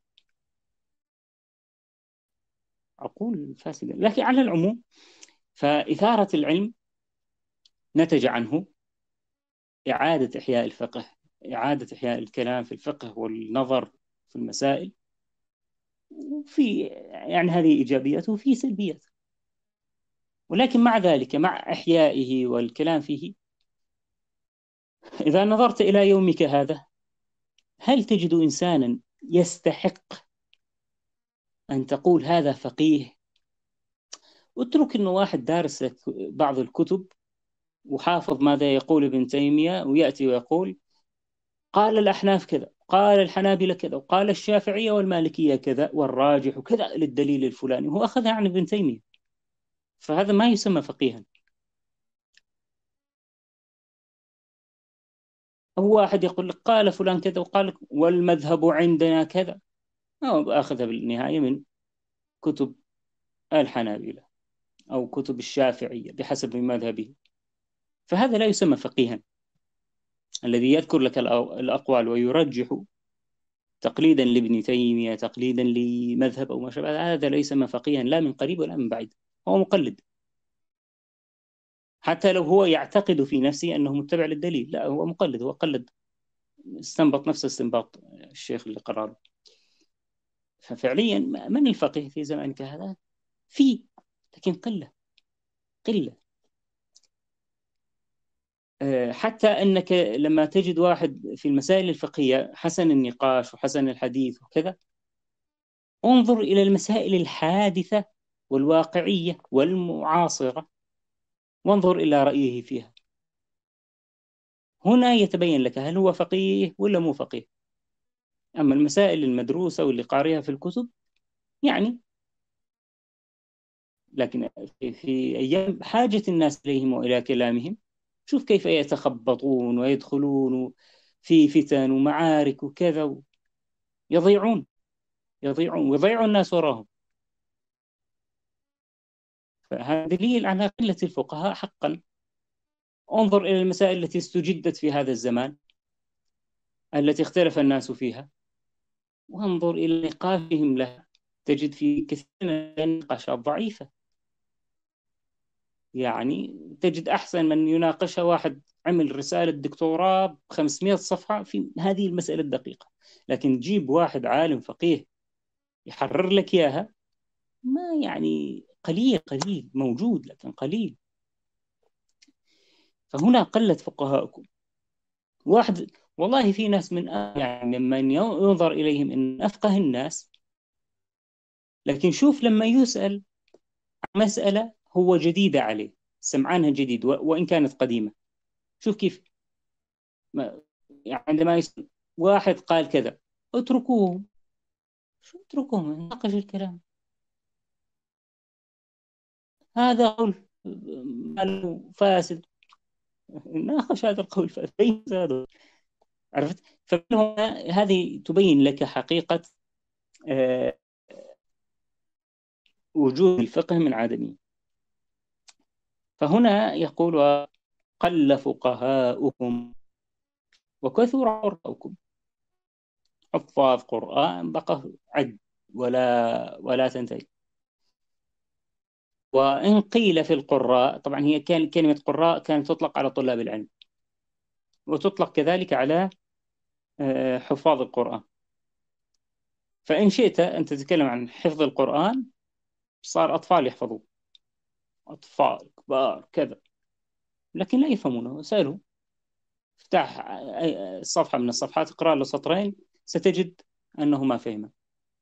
عقول فاسدة. لكن على العموم، فإثارة العلم نتج عنه إعادة إحياء الفقه، إعادة إحياء الكلام في الفقه والنظر في المسائل. وفي يعني هذه إيجابياته وفي سلبيات، ولكن مع ذلك مع إحيائه والكلام فيه، إذا نظرت إلى يومك هذا، هل تجد إنسانا يستحق أن تقول هذا فقيه؟ واترك إنه واحد دارس بعض الكتب وحافظ ماذا يقول ابن تيمية، ويأتي ويقول قال الأحناف كذا، قال الحنابلة كذا، وقال الشافعية والمالكية كذا، والراجح كذا للدليل الفلاني، هو أخذها عن ابن تيمية. فهذا ما يسمى فقيها. هو واحد يقول لك قال فلان كذا وقال لك والمذهب عندنا كذا، أو أخذها بالنهاية من كتب الحنابلة أو كتب الشافعية بحسب مذهبه. فهذا لا يسمى فقيها. الذي يذكر لك الأقوال ويرجح تقليدا لابن تيمية، تقليدا لمذهب أو ما شابه، هذا ليس ما فقيها لا من قريب ولا من بعيد، هو مقلد. حتى لو هو يعتقد في نفسه أنه متبع للدليل، لا، هو مقلد، هو قلد، استنبط نفس استنباط الشيخ اللي قرره. ففعليا من الفقيه في زمانك هذا؟ في، لكن قلة قلة. حتى أنك لما تجد واحد في المسائل الفقهية حسن النقاش وحسن الحديث وكذا، انظر إلى المسائل الحادثة والواقعية والمعاصرة وانظر إلى رأيه فيها، هنا يتبين لك هل هو فقيه ولا مو فقيه. أما المسائل المدروسة واللي قارئها في الكتب يعني، لكن في أيام حاجة الناس إليهم وإلى كلامهم، شوف كيف يتخبطون ويدخلون في فتن ومعارك وكذا، يضيعون يضيعون ويضيعون الناس وراهم. فهذا دليل على قلة الفقهاء حقا. انظر إلى المسائل التي استجدت في هذا الزمان التي اختلف الناس فيها، وانظر إلى نقاشهم لها، تجد في كثير من النقاشات ضعيفة. يعني تجد أحسن من يناقشها واحد عمل رسالة دكتوراه بخمسمائة صفحة في هذه المسألة الدقيقة، لكن جيب واحد عالم فقيه يحرر لك إياها، ما يعني قليل قليل موجود لكن قليل. فهنا قلت فقهاءكم. واحد والله في ناس من يعني ممن ينظر إليهم إن أفقه الناس، لكن شوف لما يسأل عن مسألة هو جديدة عليه سمعانها جديد وإن كانت قديمة. شوف كيف يعني عندما يسمع واحد قال كذا اتركوهم، شو اتركوهم، ناقش الكلام، هذا قول فاسد، ناقش هذا القول فاسد. عرفت؟ فهنا هذه تبين لك حقيقة آه، وجود الفقه من عدمه. فهنا يقول قل فقهاؤكم وكثر عرفاؤكم. حفاظ قرآن بقى عد ولا ولا تنتهي. وإن قيل في القراء، طبعا هي كان كلمة قراء كانت تطلق على طلاب العلم، وتطلق كذلك على آه، حفاظ القرآن. فإن شئت أن تتكلم عن حفظ القرآن، صار أطفال يحفظوه، أطفال كبار كذا، لكن لا يفهمونه. سألوا، افتح أي- صفحة من الصفحات، اقرأ له سطرين، ستجد أنه ما فهمه.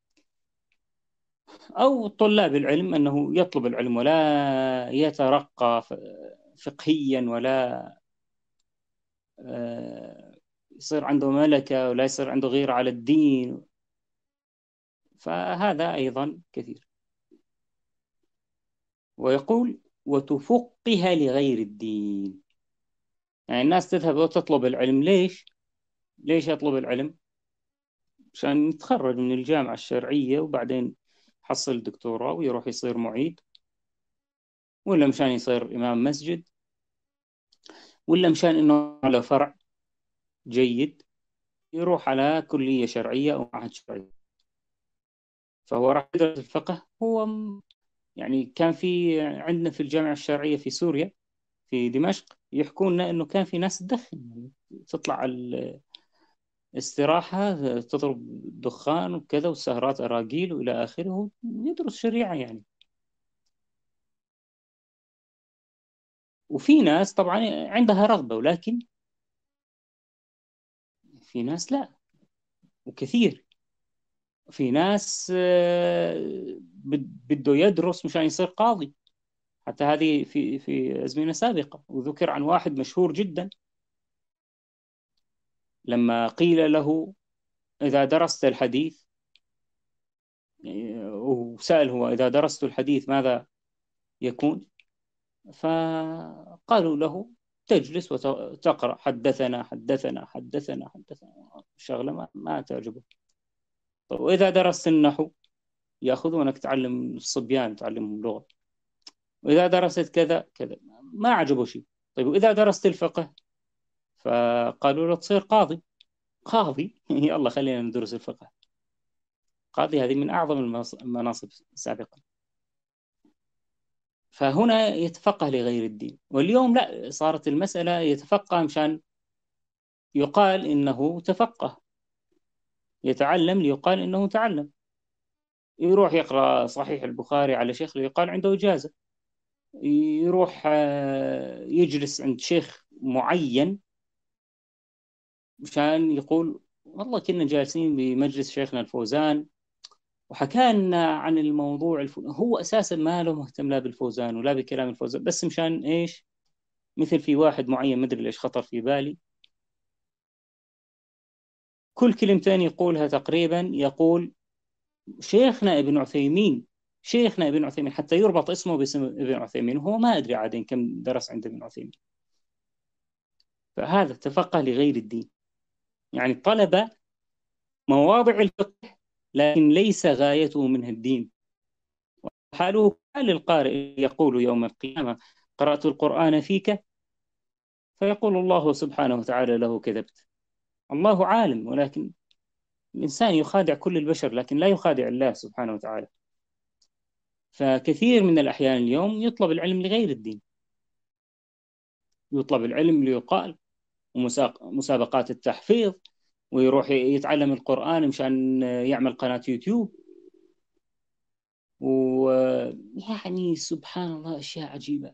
أو طلاب العلم أنه يطلب العلم ولا يترقى ف- فقهيا، ولا آه، يصير عنده ملكة، ولا يصير عنده غيرة على الدين. فهذا أيضا كثير. ويقول وتفقه لغير الدين. يعني الناس تذهب وتطلب العلم. ليش؟ ليش يطلب العلم؟ عشان يتخرج من الجامعة الشرعية وبعدين يحصل دكتوراه ويروح يصير معيد، ولا مشان يصير إمام مسجد، ولا مشان إنه على فرع جيد يروح على كلية شرعية أو معهد شرعي. فهو راح يدرس الفقه. هو م- يعني كان في عندنا في الجامعة الشرعية في سوريا في دمشق يحكون لنا إنه كان في ناس تدخن، يعني تطلع على الاستراحة تضرب دخان وكذا، والسهرات أراجيل وإلى آخره، يدرس شريعة يعني. وفي ناس طبعا عندها رغبة، ولكن في ناس لا، وكثير. في ناس آه، بد- بده يدرس مشان يصير قاضي. حتى هذه في في أزمنة سابقة، وذكر عن واحد مشهور جدا لما قيل له إذا درست الحديث، آه، وسأل هو إذا درست الحديث ماذا يكون؟ فقالوا له تجلس وتقرأ حدثنا حدثنا حدثنا حدثنا، شغلة ما, ما تعجبه. طيب وإذا درست النحو يأخذونك تعلم الصبيان، تعلمهم لغة. وإذا درست كذا كذا ما عجبه شيء. طيب وإذا درست الفقه؟ فقالوا له تصير قاضي. قاضي؟ يلا خلينا ندرس الفقه. قاضي هذه من أعظم المناصب سابقا. فهنا يتفقه لغير الدين. واليوم لا، صارت المسألة يتفقه مشان يقال إنه تفقه، يتعلم ليقال إنه تعلم. يروح يقرأ صحيح البخاري على شيخ ليقال عنده إجازة. يروح آه، يجلس عند شيخ معين مشان يقول والله كنا جالسين بمجلس شيخنا الفوزان وحكى لنا عن الموضوع الفلاني. هو أساسا ما له مهتم لا بالفوزان ولا بكلام الفوزان، بس مشان إيش؟ مثل في واحد معين مدري ليش خطر في بالي، كل كلمتين يقولها تقريبا يقول شيخنا ابن عثيمين، شيخنا ابن عثيمين، حتى يربط اسمه باسم ابن عثيمين، وهو ما أدري عاد كم درس عند ابن عثيمين. فهذا تفقه لغير الدين، يعني طلب مواضع الفقه لكن ليس غايته منها الدين. حاله حال القارئ يقول يوم القيامة قرأت القرآن فيك، فيقول الله سبحانه وتعالى له كذبت. الله عالم، ولكن الإنسان يخادع كل البشر لكن لا يخادع الله سبحانه وتعالى. فكثير من الأحيان اليوم يطلب العلم لغير الدين، يطلب العلم ليقال، ومسابقات التحفيظ، ويروح يتعلم القرآن مشان يعمل قناة يوتيوب، ويعني سبحان الله أشياء عجيبة.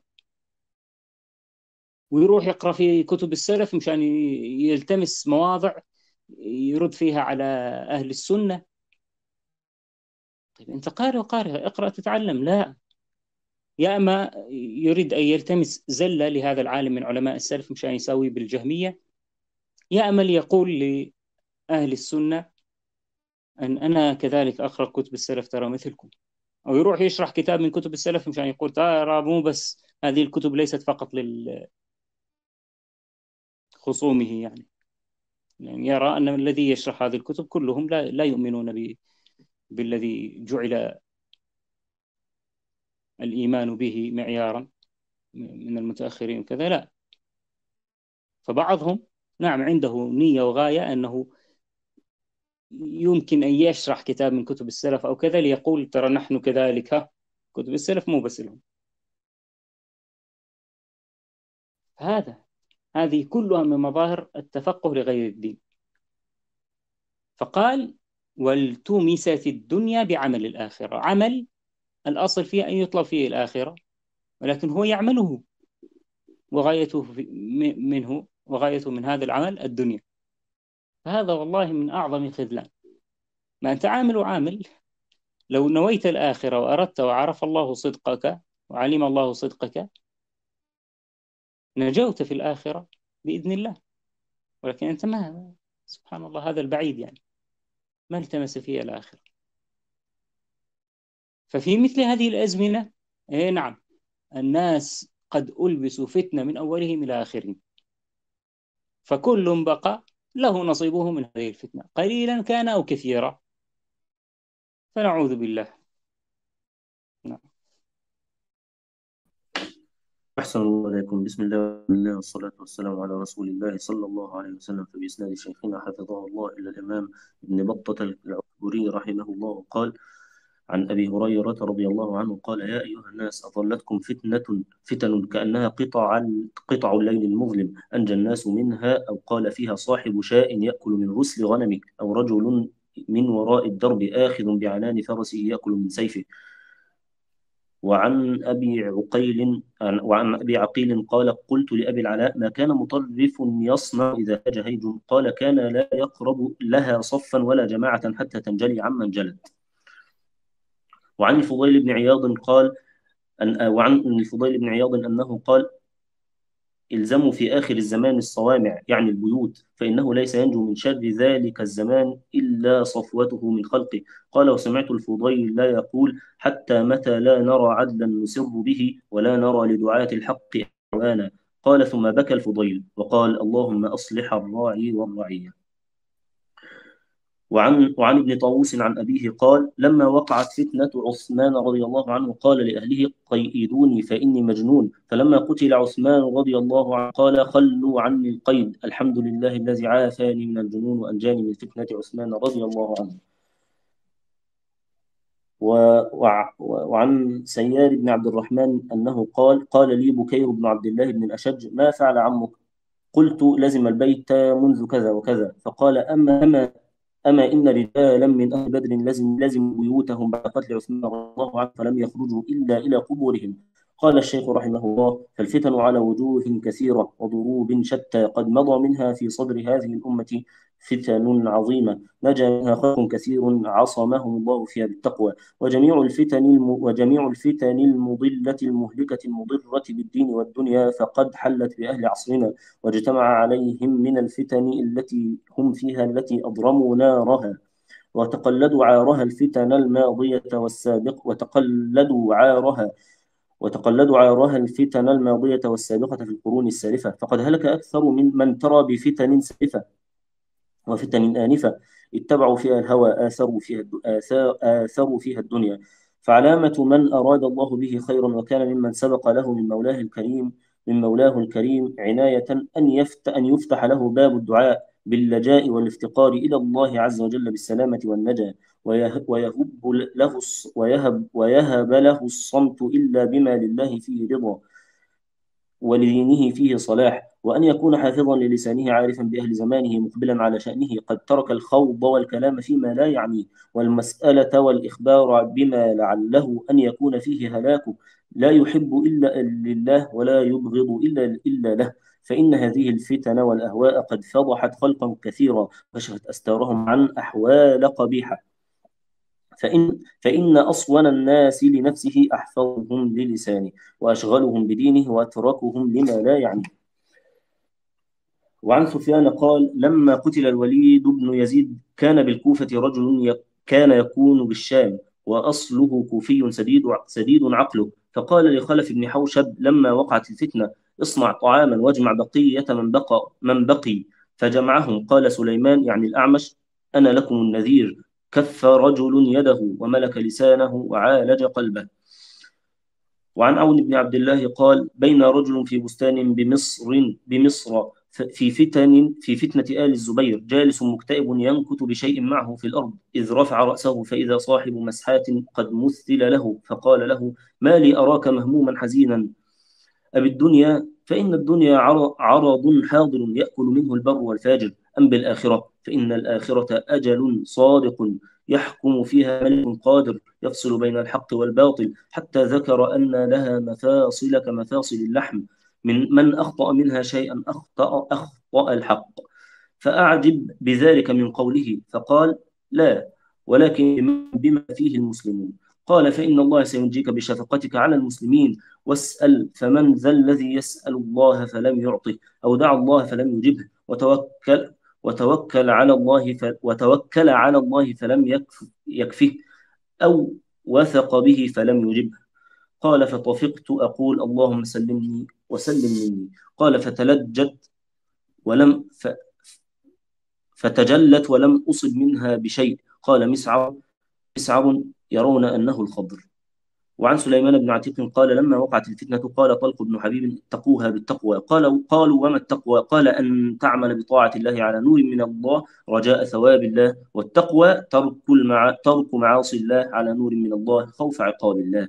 ويروح يقرأ في كتب السلف مشان يلتمس مواضع يرد فيها على أهل السنة. طيب أنت قارئ وقارئ، اقرأ تتعلم. لا، يا أما يريد أن يلتمس زلة لهذا العالم من علماء السلف مشان يساوي بالجهمية، يا أما ليقول لأهل السنة أن أنا كذلك أقرأ كتب السلف ترى مثلكم، أو يروح يشرح كتاب من كتب السلف مشان يقول ترى مو بس هذه الكتب ليست فقط لخصومه، يعني يعني يرى أن الذي يشرح هذه الكتب كلهم لا, لا يؤمنون ب... بالذي جعل الإيمان به معيارا من المتأخرين وكذا، لا. فبعضهم نعم عنده نية وغاية أنه يمكن أن يشرح كتاب من كتب السلف أو كذا ليقول ترى نحن كذلك، ها كتب السلف مو بس لهم. هذا هذه كلها من مظاهر التفقه لغير الدين. فقال والتمست الدنيا بعمل الآخرة. عمل الأصل فيه أن يطلب فيه الآخرة، ولكن هو يعمله وغايته منه وغايته من هذا العمل الدنيا. فهذا والله من أعظم الخذلان. ما أنت عامل وعامل، لو نويت الآخرة وأردت وعرف الله صدقك وعلم الله صدقك نجوت في الآخرة بإذن الله. ولكن أنت ما، سبحان الله، هذا البعيد يعني ما التمس فيه الآخرة. ففي مثل هذه الأزمنة إيه نعم الناس قد ألبسوا فتنة من أولهم إلى آخرهم، فكل بقى له نصيبه من هذه الفتنة قليلا كان أو كثيرا، فنعوذ بالله. نعم. أحسن الله إليكم. بسم الله والحمد لله والصلاة والسلام على رسول الله صلى الله عليه وسلم. فبإسناد شيخنا حفظه الله إلى الإمام ابن بطة العكبري رحمه الله قال عن أبي هريرة رضي الله عنه قال يا أيها الناس أضلتكم فتنة فتن كأنها قطع قطع الليل المظلم أنجى الناس منها، أو قال فيها صاحب شاء يأكل من رسل غنمه، أو رجل من وراء الدرب آخذ بعنان فرسه يأكل من سيفه. وعن أبي عقيل وعن أبي عقيل قال قلت لأبي العلاء ما كان مطرف يصنع إذا هاج هيج؟ قال كان لا يقرب لها صفا ولا جماعة حتى تنجلي عمن جلت. وعن الفضيل بن عياض قال أن وعن الفضيل بن عياض أنه قال الزموا في آخر الزمان الصوامع يعني البيوت، فإنه ليس ينجو من شر ذلك الزمان إلا صفوته من خلقه. قال وسمعت الفضيل لا يقول حتى متى لا نرى عدلا نسر به ولا نرى لدعاة الحق أعوانا. قال ثم بكى الفضيل وقال اللهم أصلح الراعي والرعية. وعن وعن ابن طاووس عن أبيه قال لما وقعت فتنة عثمان رضي الله عنه قال لأهله قيدوني فإني مجنون، فلما قتل عثمان رضي الله عنه قال خلوا عني القيد، الحمد لله الذي عافاني من الجنون وأنجاني من فتنة عثمان رضي الله عنه. وعن سيار بن عبد الرحمن أنه قال قال لي بكير بن عبد الله بن الأشج ما فعل عمك؟ قلت لزم البيت منذ كذا وكذا. فقال أما أما أما إن رجالا من أهل بدر لزم لزم بيوتهم بعد قتل عثمان رضي الله عنه فلم يخرجوا إلا إلى قبورهم. قال الشيخ رحمه الله فالفتن على وجوه كثيرة وضروب شتى قد مضى منها في صدر هذه الأمة فتن عظيمة نجا منها خلق كثير عصمهم الله فيها بالتقوى، وجميع الفتن الم... وجميع الفتن المضلة المهلكة المضرة بالدين والدنيا فقد حلت بأهل عصرنا، واجتمع عليهم من الفتن التي هم فيها التي أضرموا نارها وتقلدوا عارها الفتن الماضية والسابقة وتقلدوا عارها وتقلدوا عارها الفتن الماضية والسابقة في القرون السالفة، فقد هلك أكثر من من ترى بفتن سالفة وفتن آنفة اتبعوا فيها الهوى آثروا فيها آثار آثروا فيها الدنيا. فعلامة من أراد الله به خيرا وكان ممن سبق له من مولاه الكريم من مولاه الكريم عناية أن يفتح أن يفتح له باب الدعاء باللجاء والافتقار إلى الله عز وجل بالسلامة والنجاة، ويهب له ويهب ويهب له الصمت إلا بما لله فيه رضا ولدينه فيه صلاح، وأن يكون حافظا للسانه عارفا بأهل زمانه مقبلا على شأنه قد ترك الخوض والكلام فيما لا يعنيه والمسألة والإخبار بما لعله أن يكون فيه هلاكه، لا يحب إلا لله ولا يبغض إلا إلا له، فإن هذه الفتن والأهواء قد فضحت خلقا كثيرا وكشفت أستارهم عن أحوال قبيحة. فإن فإن أصون الناس لنفسه أحفظهم للسانه وأشغلهم بدينه وأتركهم لما لا يعنيه. وعن سفيان قال: لما قتل الوليد بن يزيد كان بالكوفة رجل ي- كان يكون بالشام وأصله كوفي سديد سديد عقله، فقال لخلف بن حوشب لما وقعت الفتنة: اصنع طعاما واجمع بقية من بقى من بقي. فجمعهم. قال سليمان يعني الأعمش: أنا لكم النذير. كف رجل يده وملك لسانه وعالج قلبه. وعن عون بن عبد الله قال: بين رجل في بستان بمصر بمصر في فتن في فتنة آل الزبير جالس مكتئب ينكت بشيء معه في الأرض، إذ رفع رأسه فإذا صاحب مسحات قد مثل له، فقال له: ما لي أراك مهموما حزينا؟ أبي الدنيا؟ فإن الدنيا عر- عرض حاضر يأكل منه البر والفاجر، أم بالآخرة؟ فإن الآخرة أجل صادق يحكم فيها ملك قادر يفصل بين الحق والباطل، حتى ذكر أن لها مفاصل كمفاصل اللحم، من من أخطأ منها شيئا أخطأ أخطأ الحق. فأعجب بذلك من قوله، فقال: لا، ولكن بما فيه المسلمون. قال: فإن الله سينجيك بشفقتك على المسلمين. واسأل، فمن ذا الذي يسأل الله فلم يعطه، أو دعا الله فلم يجبه، وتوكل وتوكل على الله ف... وتوكل على الله فلم يكف... يكفه، أو وثق به فلم يجبه. قال: فطفقت أقول: اللهم سلمني وسلم مني. قال: فتلجت ولم ف... فتجلت ولم أصب منها بشيء. قال مسعر مسعر يرون أنه الخضر. وعن سليمان بن عتيق قال: لما وقعت الفتنة قال طلق بن حبيب: اتقوها بالتقوى. قال قالوا: وما التقوى؟ قال: أن تعمل بطاعة الله على نور من الله رجاء ثواب الله، والتقوى ترك المع... ترك معاصي الله على نور من الله خوف عقاب الله.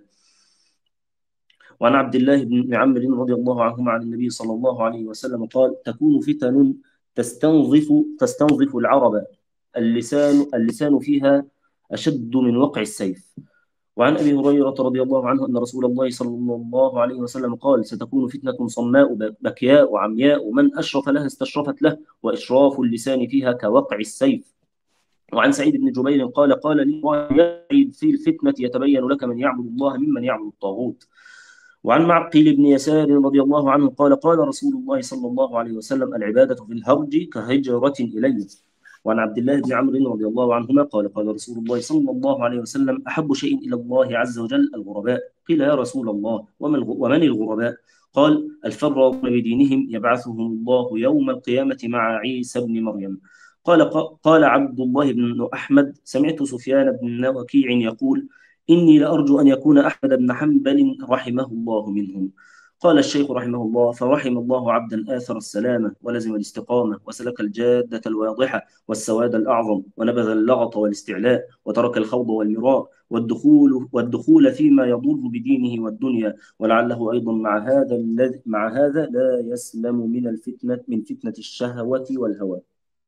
وعن عبد الله بن عمرو رضي الله عنهما عن النبي صلى الله عليه وسلم قال: تكون فتن تستنظف تستنظف العرب، اللسان اللسان فيها أشد من وقع السيف. وعن أبي هريرة رضي الله عنه أن رسول الله صلى الله عليه وسلم قال: ستكون فتنة صماء بكياء عمياء، من أشرف لها استشرفت له، وإشراف اللسان فيها كوقع السيف. وعن سعيد بن جبير قال: قال لي: في الفتنة يتبين لك من يعبد الله ممن يعبد الطاغوت. وعن معقل بن يسار رضي الله عنه قال: قال رسول الله صلى الله عليه وسلم: العبادة في الهرج كهجرة إلي. وعن عبد الله بن عمرو رضي الله عنهما قال: قال رسول الله صلى الله عليه وسلم: أحب شيء إلى الله عز وجل الغرباء. قيل: يا رسول الله، ومن الغرباء؟ قال: الفرارون بدينهم يبعثهم الله يوم القيامة مع عيسى بن مريم. قال قال عبد الله بن أحمد: سمعت سفيان بن وكيع يقول: إني لأرجو أن يكون أحمد بن حنبل رحمه الله منهم. قال الشيخ رحمه الله: فرحم الله عبدا آثر السلامة ولزم الاستقامة وسلك الجادة الواضحة والسواد الأعظم، ونبذ اللغط والاستعلاء، وترك الخوض والمراء والدخول والدخول فيما يضر بدينه والدنيا، ولعله أيضا مع هذا الذي مع هذا لا يسلم من الفتنة من فتنة الشهوة والهوى.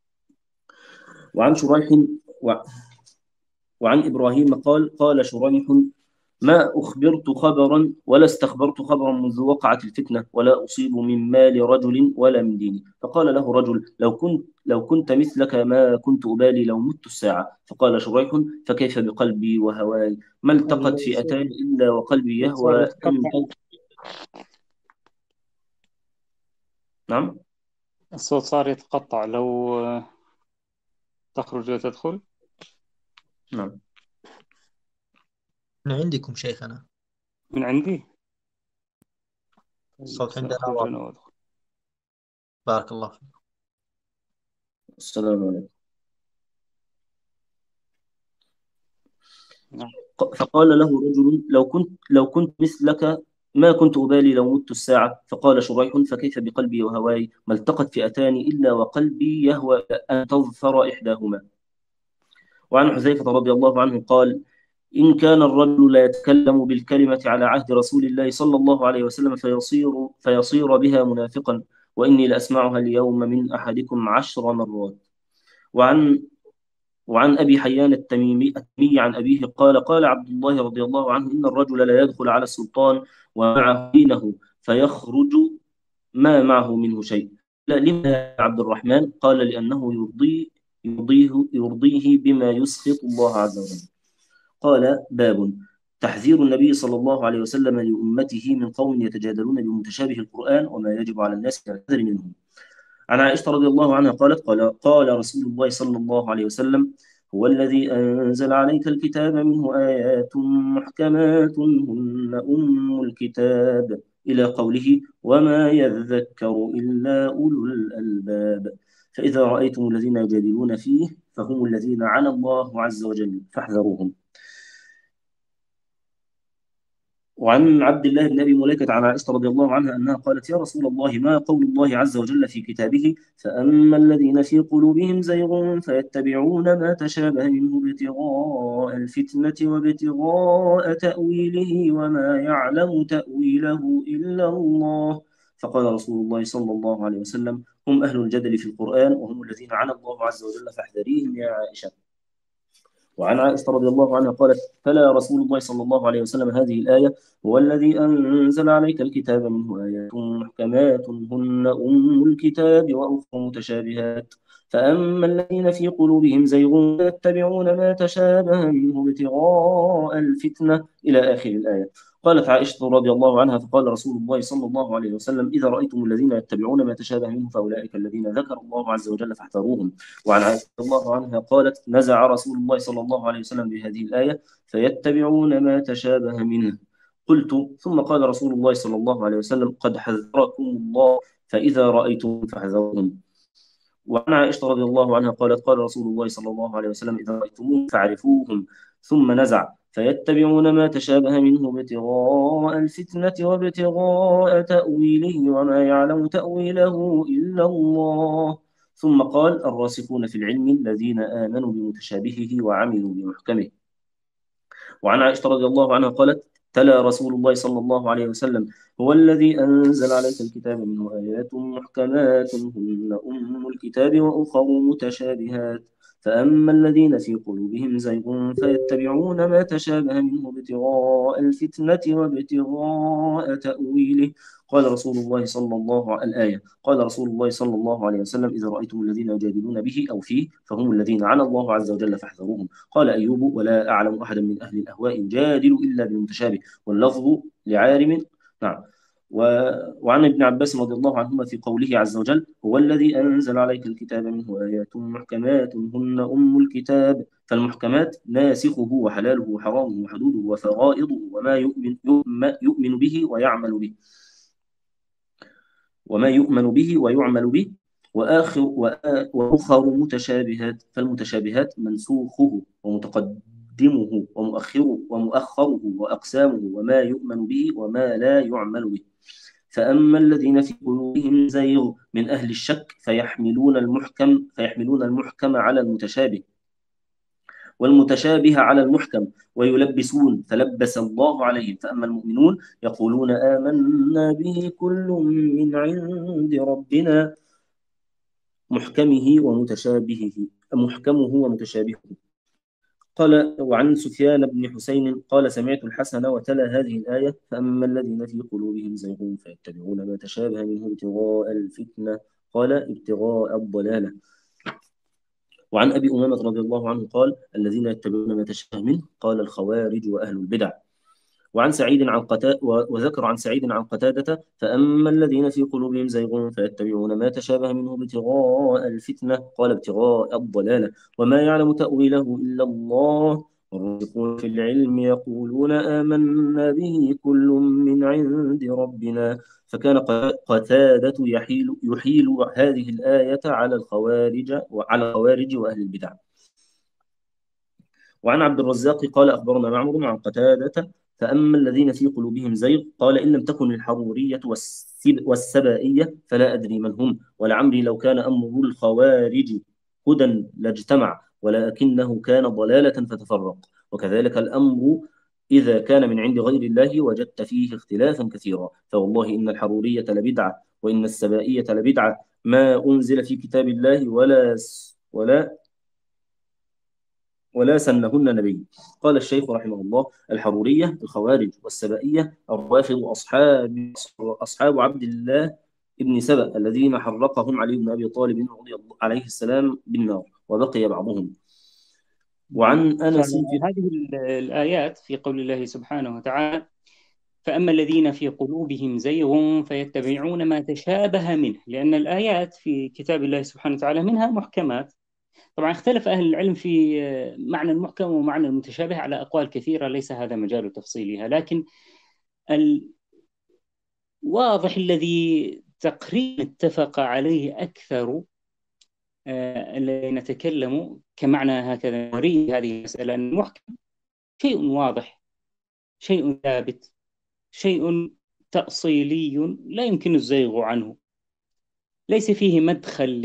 وعن شريح و... وعن إبراهيم قال: قال شريح: ما أخبرت خبرا ولا استخبرت خبرا منذ وقعت الفتنة، ولا أصيب من مال رجل ولا من ديني. فقال له رجل: لو كنت لو كنت مثلك ما كنت أبالي لو مت الساعة. فقال شريح: فكيف بقلبي وهواي؟ ما التقت فئتان إلا وقلبي يهوى أن نعم. الصوت صار يتقطع، لو تخرج وتدخل. نعم. من عندكم شيخنا؟ من عندي الصوت عندنا أخرج واضح. أنا وأدخل. بارك الله فيك. السلام عليكم. نعم. فقال له رجل: لو كنت لو كنت مثلك ما كنت أبالي لو مت الساعة. فقال شريح: فكيف بقلبي وهواي؟ ما التقت فئتان إلا وقلبي يهوى أن تظفر إحداهما. وعن حذيفة رضي الله عنه قال: إن كان الرجل لا يتكلم بالكلمة على عهد رسول الله صلى الله عليه وسلم فيصير فيصير بها منافقا، وإني لأسمعها اليوم من أحدكم عشر مرات. وعن وعن أبي حيان التميمي التميمي عن أبيه قال: قال عبد الله رضي الله عنه: إن الرجل لا يدخل على السلطان ومعه دينه فيخرج ما معه منه شيء. لا، لما يا عبد الرحمن؟ قال: لأنه يرضيه يرضيه يرضيه بما يسخط الله عز وجل. قال: باب تحذير النبي صلى الله عليه وسلم لأمته من قوم يتجادلون بمتشابه القرآن وما يجب على الناس من الحذر منهم. عن عائشة رضي الله عنها قالت: قال, قال رسول الله صلى الله عليه وسلم: هو الذي أنزل عليك الكتاب منه آيات محكمات هن أم الكتاب إلى قوله: وما يذكر إلا أولو الألباب. فإذا رأيتم الذين يجادلون فيه فهم الذين عنى الله عز وجل فاحذروهم. وعن عبد الله بن أبي مليكة عن عائشة رضي الله عنها أنها قالت: يا رسول الله، ما قول الله عز وجل في كتابه: فأما الذين في قلوبهم زيغ فيتبعون ما تشابه منه ابتغاء الفتنة وابتغاء تأويله وما يعلم تأويله إلا الله. فقال رسول الله صلى الله عليه وسلم: هم أهل الجدل في القرآن وهم الذين عنى الله عز وجل فاحذريهم يا عائشة. وعن عائشة رضي الله عنها قالت: تلا رسول الله صلى الله عليه وسلم هذه الآية: هو الذي أنزل عليك الكتاب منه آيات محكمات هن أم الكتاب وأخرى متشابهات فأما الذين في قلوبهم زيغ يتبعون ما تشابه منه ابتغاء الفتنة إلى آخر الآية. قالت عائشة رضي الله عنها: فقال رسول الله صلى الله عليه وسلم: إذا رأيتم الذين يتبعون ما تشابه منه فأولئك الذين ذكر الله عز وجل فاحذروهم. وعن عائشة رضي الله عنها قالت: نزع رسول الله صلى الله عليه وسلم بهذه الآية: فيتبعون ما تشابه منه. قلت: ثم قال رسول الله صلى الله عليه وسلم: قد حذركم الله فإذا رأيتم فاحذروهم. وعن عائشة رضي الله عنها قالت: قال رسول الله صلى الله عليه وسلم: إذا رأيتموهم فاعرفوهم. ثم نزع: فيتبعون ما تشابه منه ابتغاء الفتنة وابتغاء تأويله وما يعلم تأويله إلا الله. ثم قال: الراسخون في العلم الذين آمنوا بمتشابهه وعملوا بمحكمه. وعن عائشة رضي الله عنها قالت: تلا رسول الله صلى الله عليه وسلم: هو الذي أنزل عليك الكتاب منه آيات محكمات هن أم الكتاب وأخر متشابهات فأما الذين في قلوبهم زيغ فيتبعون ما تشابه منه ابتغاء الفتنة وابتغاء تأويله. قال رسول الله صلى الله عليه الآية قال رسول الله صلى الله عليه وسلم: إذا رأيتم الذين يجادلون به أو فيه فهم الذين عنى الله عز وجل فاحذروهم. قال أيوب: ولا أعلم أحدا من أهل الأهواء يجادل إلا بالمتشابه، واللفظ لعارم. نعم. وعن ابن عباس رضي الله عنهما في قوله عز وجل: هو الذي أنزل عليك الكتاب منه آيات محكمات هن أم الكتاب. فالمحكمات ناسخه وحلاله وحرامه وحدوده وفرائضه وما يؤمن, يؤمن به ويعمل به وما يؤمن به ويعمل به وآخر وأخر متشابهات. فالمتشابهات منسوخه ومتقدمه ومؤخره ومؤخره وأقسامه وما يؤمن به وما لا يعمل به. فأما الذين في قلوبهم زيغ من أهل الشك فيحملون المحكم فيحملون المحكم على المتشابه والمتشابه على المحكم ويلبسون فلبس الله عليهم. فأما المؤمنون يقولون آمنا به كل من عند ربنا محكمه ومتشابهه محكمه ومتشابهه. قال: وعن سفيان بن حسين قال: سمعت الحسن وتلا هذه الآية: فأما الذين في قلوبهم زيغ فيتبعون ما تشابه منه ابتغاء الفتنة قال: ابتغاء الضلالة. وعن أبي أمامة رضي الله عنه قال: الذين يتبعون ما تشابه منه قال: الخوارج وأهل البدع. وعن سعيد عن قتادة وذكر عن سعيد عن قتادة: فأما الذين في قلوبهم زيغ فيتبعون ما تشابه منه ابتغاء الفتنة قال: ابتغاء الضلالة وما يعلم تأويله إلا الله والراسخون في العلم يقولون آمنا به كل من عند ربنا. فكان قتادة يحيل يحيل هذه الآية على الخوارج وعلى الخوارج وأهل البدع. وعن عبد الرزاق قال: أخبرنا معمر عن قتادة: فأما الذين في قلوبهم زيغ قال: إن لم تكن الحرورية والسبائية فلا أدري من هم، ولعمري لو كان أمر الخوارج هدى لاجتمع ولكنه كان ضلالة فتفرق. وكذلك الأمر إذا كان من عند غير الله وجدت فيه اختلافا كثيرا. فوالله إن الحرورية لبدعة وإن السبائية لبدعة ما أنزل في كتاب الله ولا ولا ولا سنهن نبي. قال الشيخ رحمه الله: الحرورية الخوارج، والسبائية الرافض أصحاب أصحاب عبد الله ابن سبأ الذين حرقهم علي بن أبي طالب رضي الله عليه السلام بالنار وبقي بعضهم. وعن أنس في فهذه الآيات في قول الله سبحانه وتعالى: فأما الذين في قلوبهم زيغ فيتبعون ما تشابه منه، لأن الآيات في كتاب الله سبحانه وتعالى منها محكمات. طبعا اختلف أهل العلم في معنى المحكم ومعنى المتشابه على أقوال كثيرة، ليس هذا مجال تفصيلها، لكن الواضح الذي تقريبا اتفق عليه أكثر الذين تكلموا كمعنى هكذا نريد هذه المسألة، أن المحكم شيء واضح، شيء ثابت، شيء تأصيلي لا يمكن الزيغ عنه، ليس فيه مدخل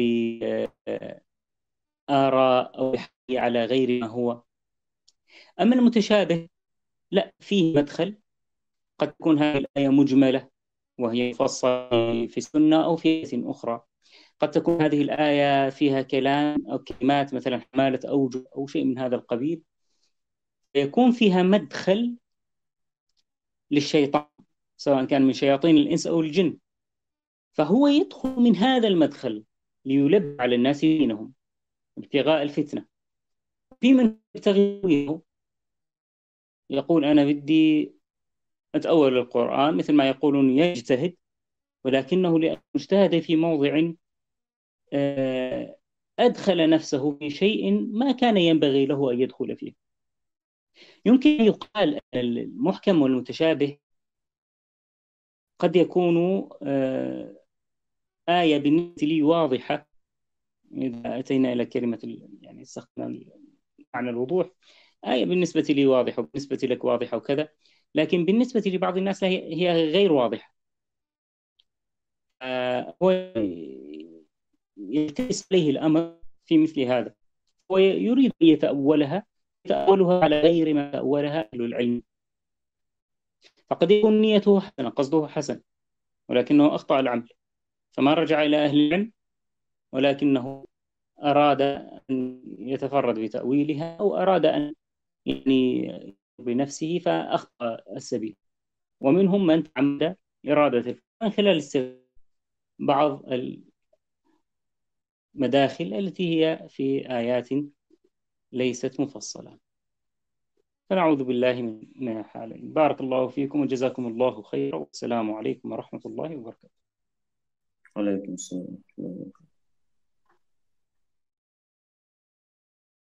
لآراء أو يحكي على غير ما هو. أما المتشابه لا، فيه مدخل، قد تكون هذه الآية مجملة وهي مفصلة في السنة أو في آية أخرى، قد تكون هذه الآية فيها كلام أو كلمات مثلا حمالة أوجه أو شيء من هذا القبيل، يكون فيها مدخل للشيطان سواء كان من شياطين الإنس أو الجن، فهو يدخل من هذا المدخل ليلب على الناس دينهم ابتغاء الفتنة. في من يبتغي يقول أنا بدي أتأول القرآن مثل ما يقولون يجتهد، ولكنه لأنه اجتهد في موضع أدخل نفسه في شيء ما كان ينبغي له أن يدخل فيه. يمكن أن يقال أن المحكم والمتشابه قد يكون آية بالنسبة لي واضحة، إذا أتينا إلى كلمة يعني استخدمنا معنى الوضوح، آية بالنسبة لي واضحة وبالنسبة لك واضحة وكذا، لكن بالنسبة لبعض الناس هي غير واضحة. هو يلتبس عليه الأمر في مثل هذا، ويريد أن يتأولها يتأولها على غير ما تأولها أهل العلم، فقد يكون نيته حسنة، قصده حسن، ولكنه أخطأ العمل، فما رجع إلى أهل العلم، ولكنه أراد أن يتفرد بتأويلها أو أراد أن يعني بنفسه فأخطأ السبيل. ومنهم من تعمد إرادة من خلال استخدام بعض المداخل التي هي في آيات ليست مفصلة، فنعوذ بالله من الحال. بارك الله فيكم وجزاكم الله خيرا، والسلام عليكم ورحمة الله وبركاته. عليكم السلام.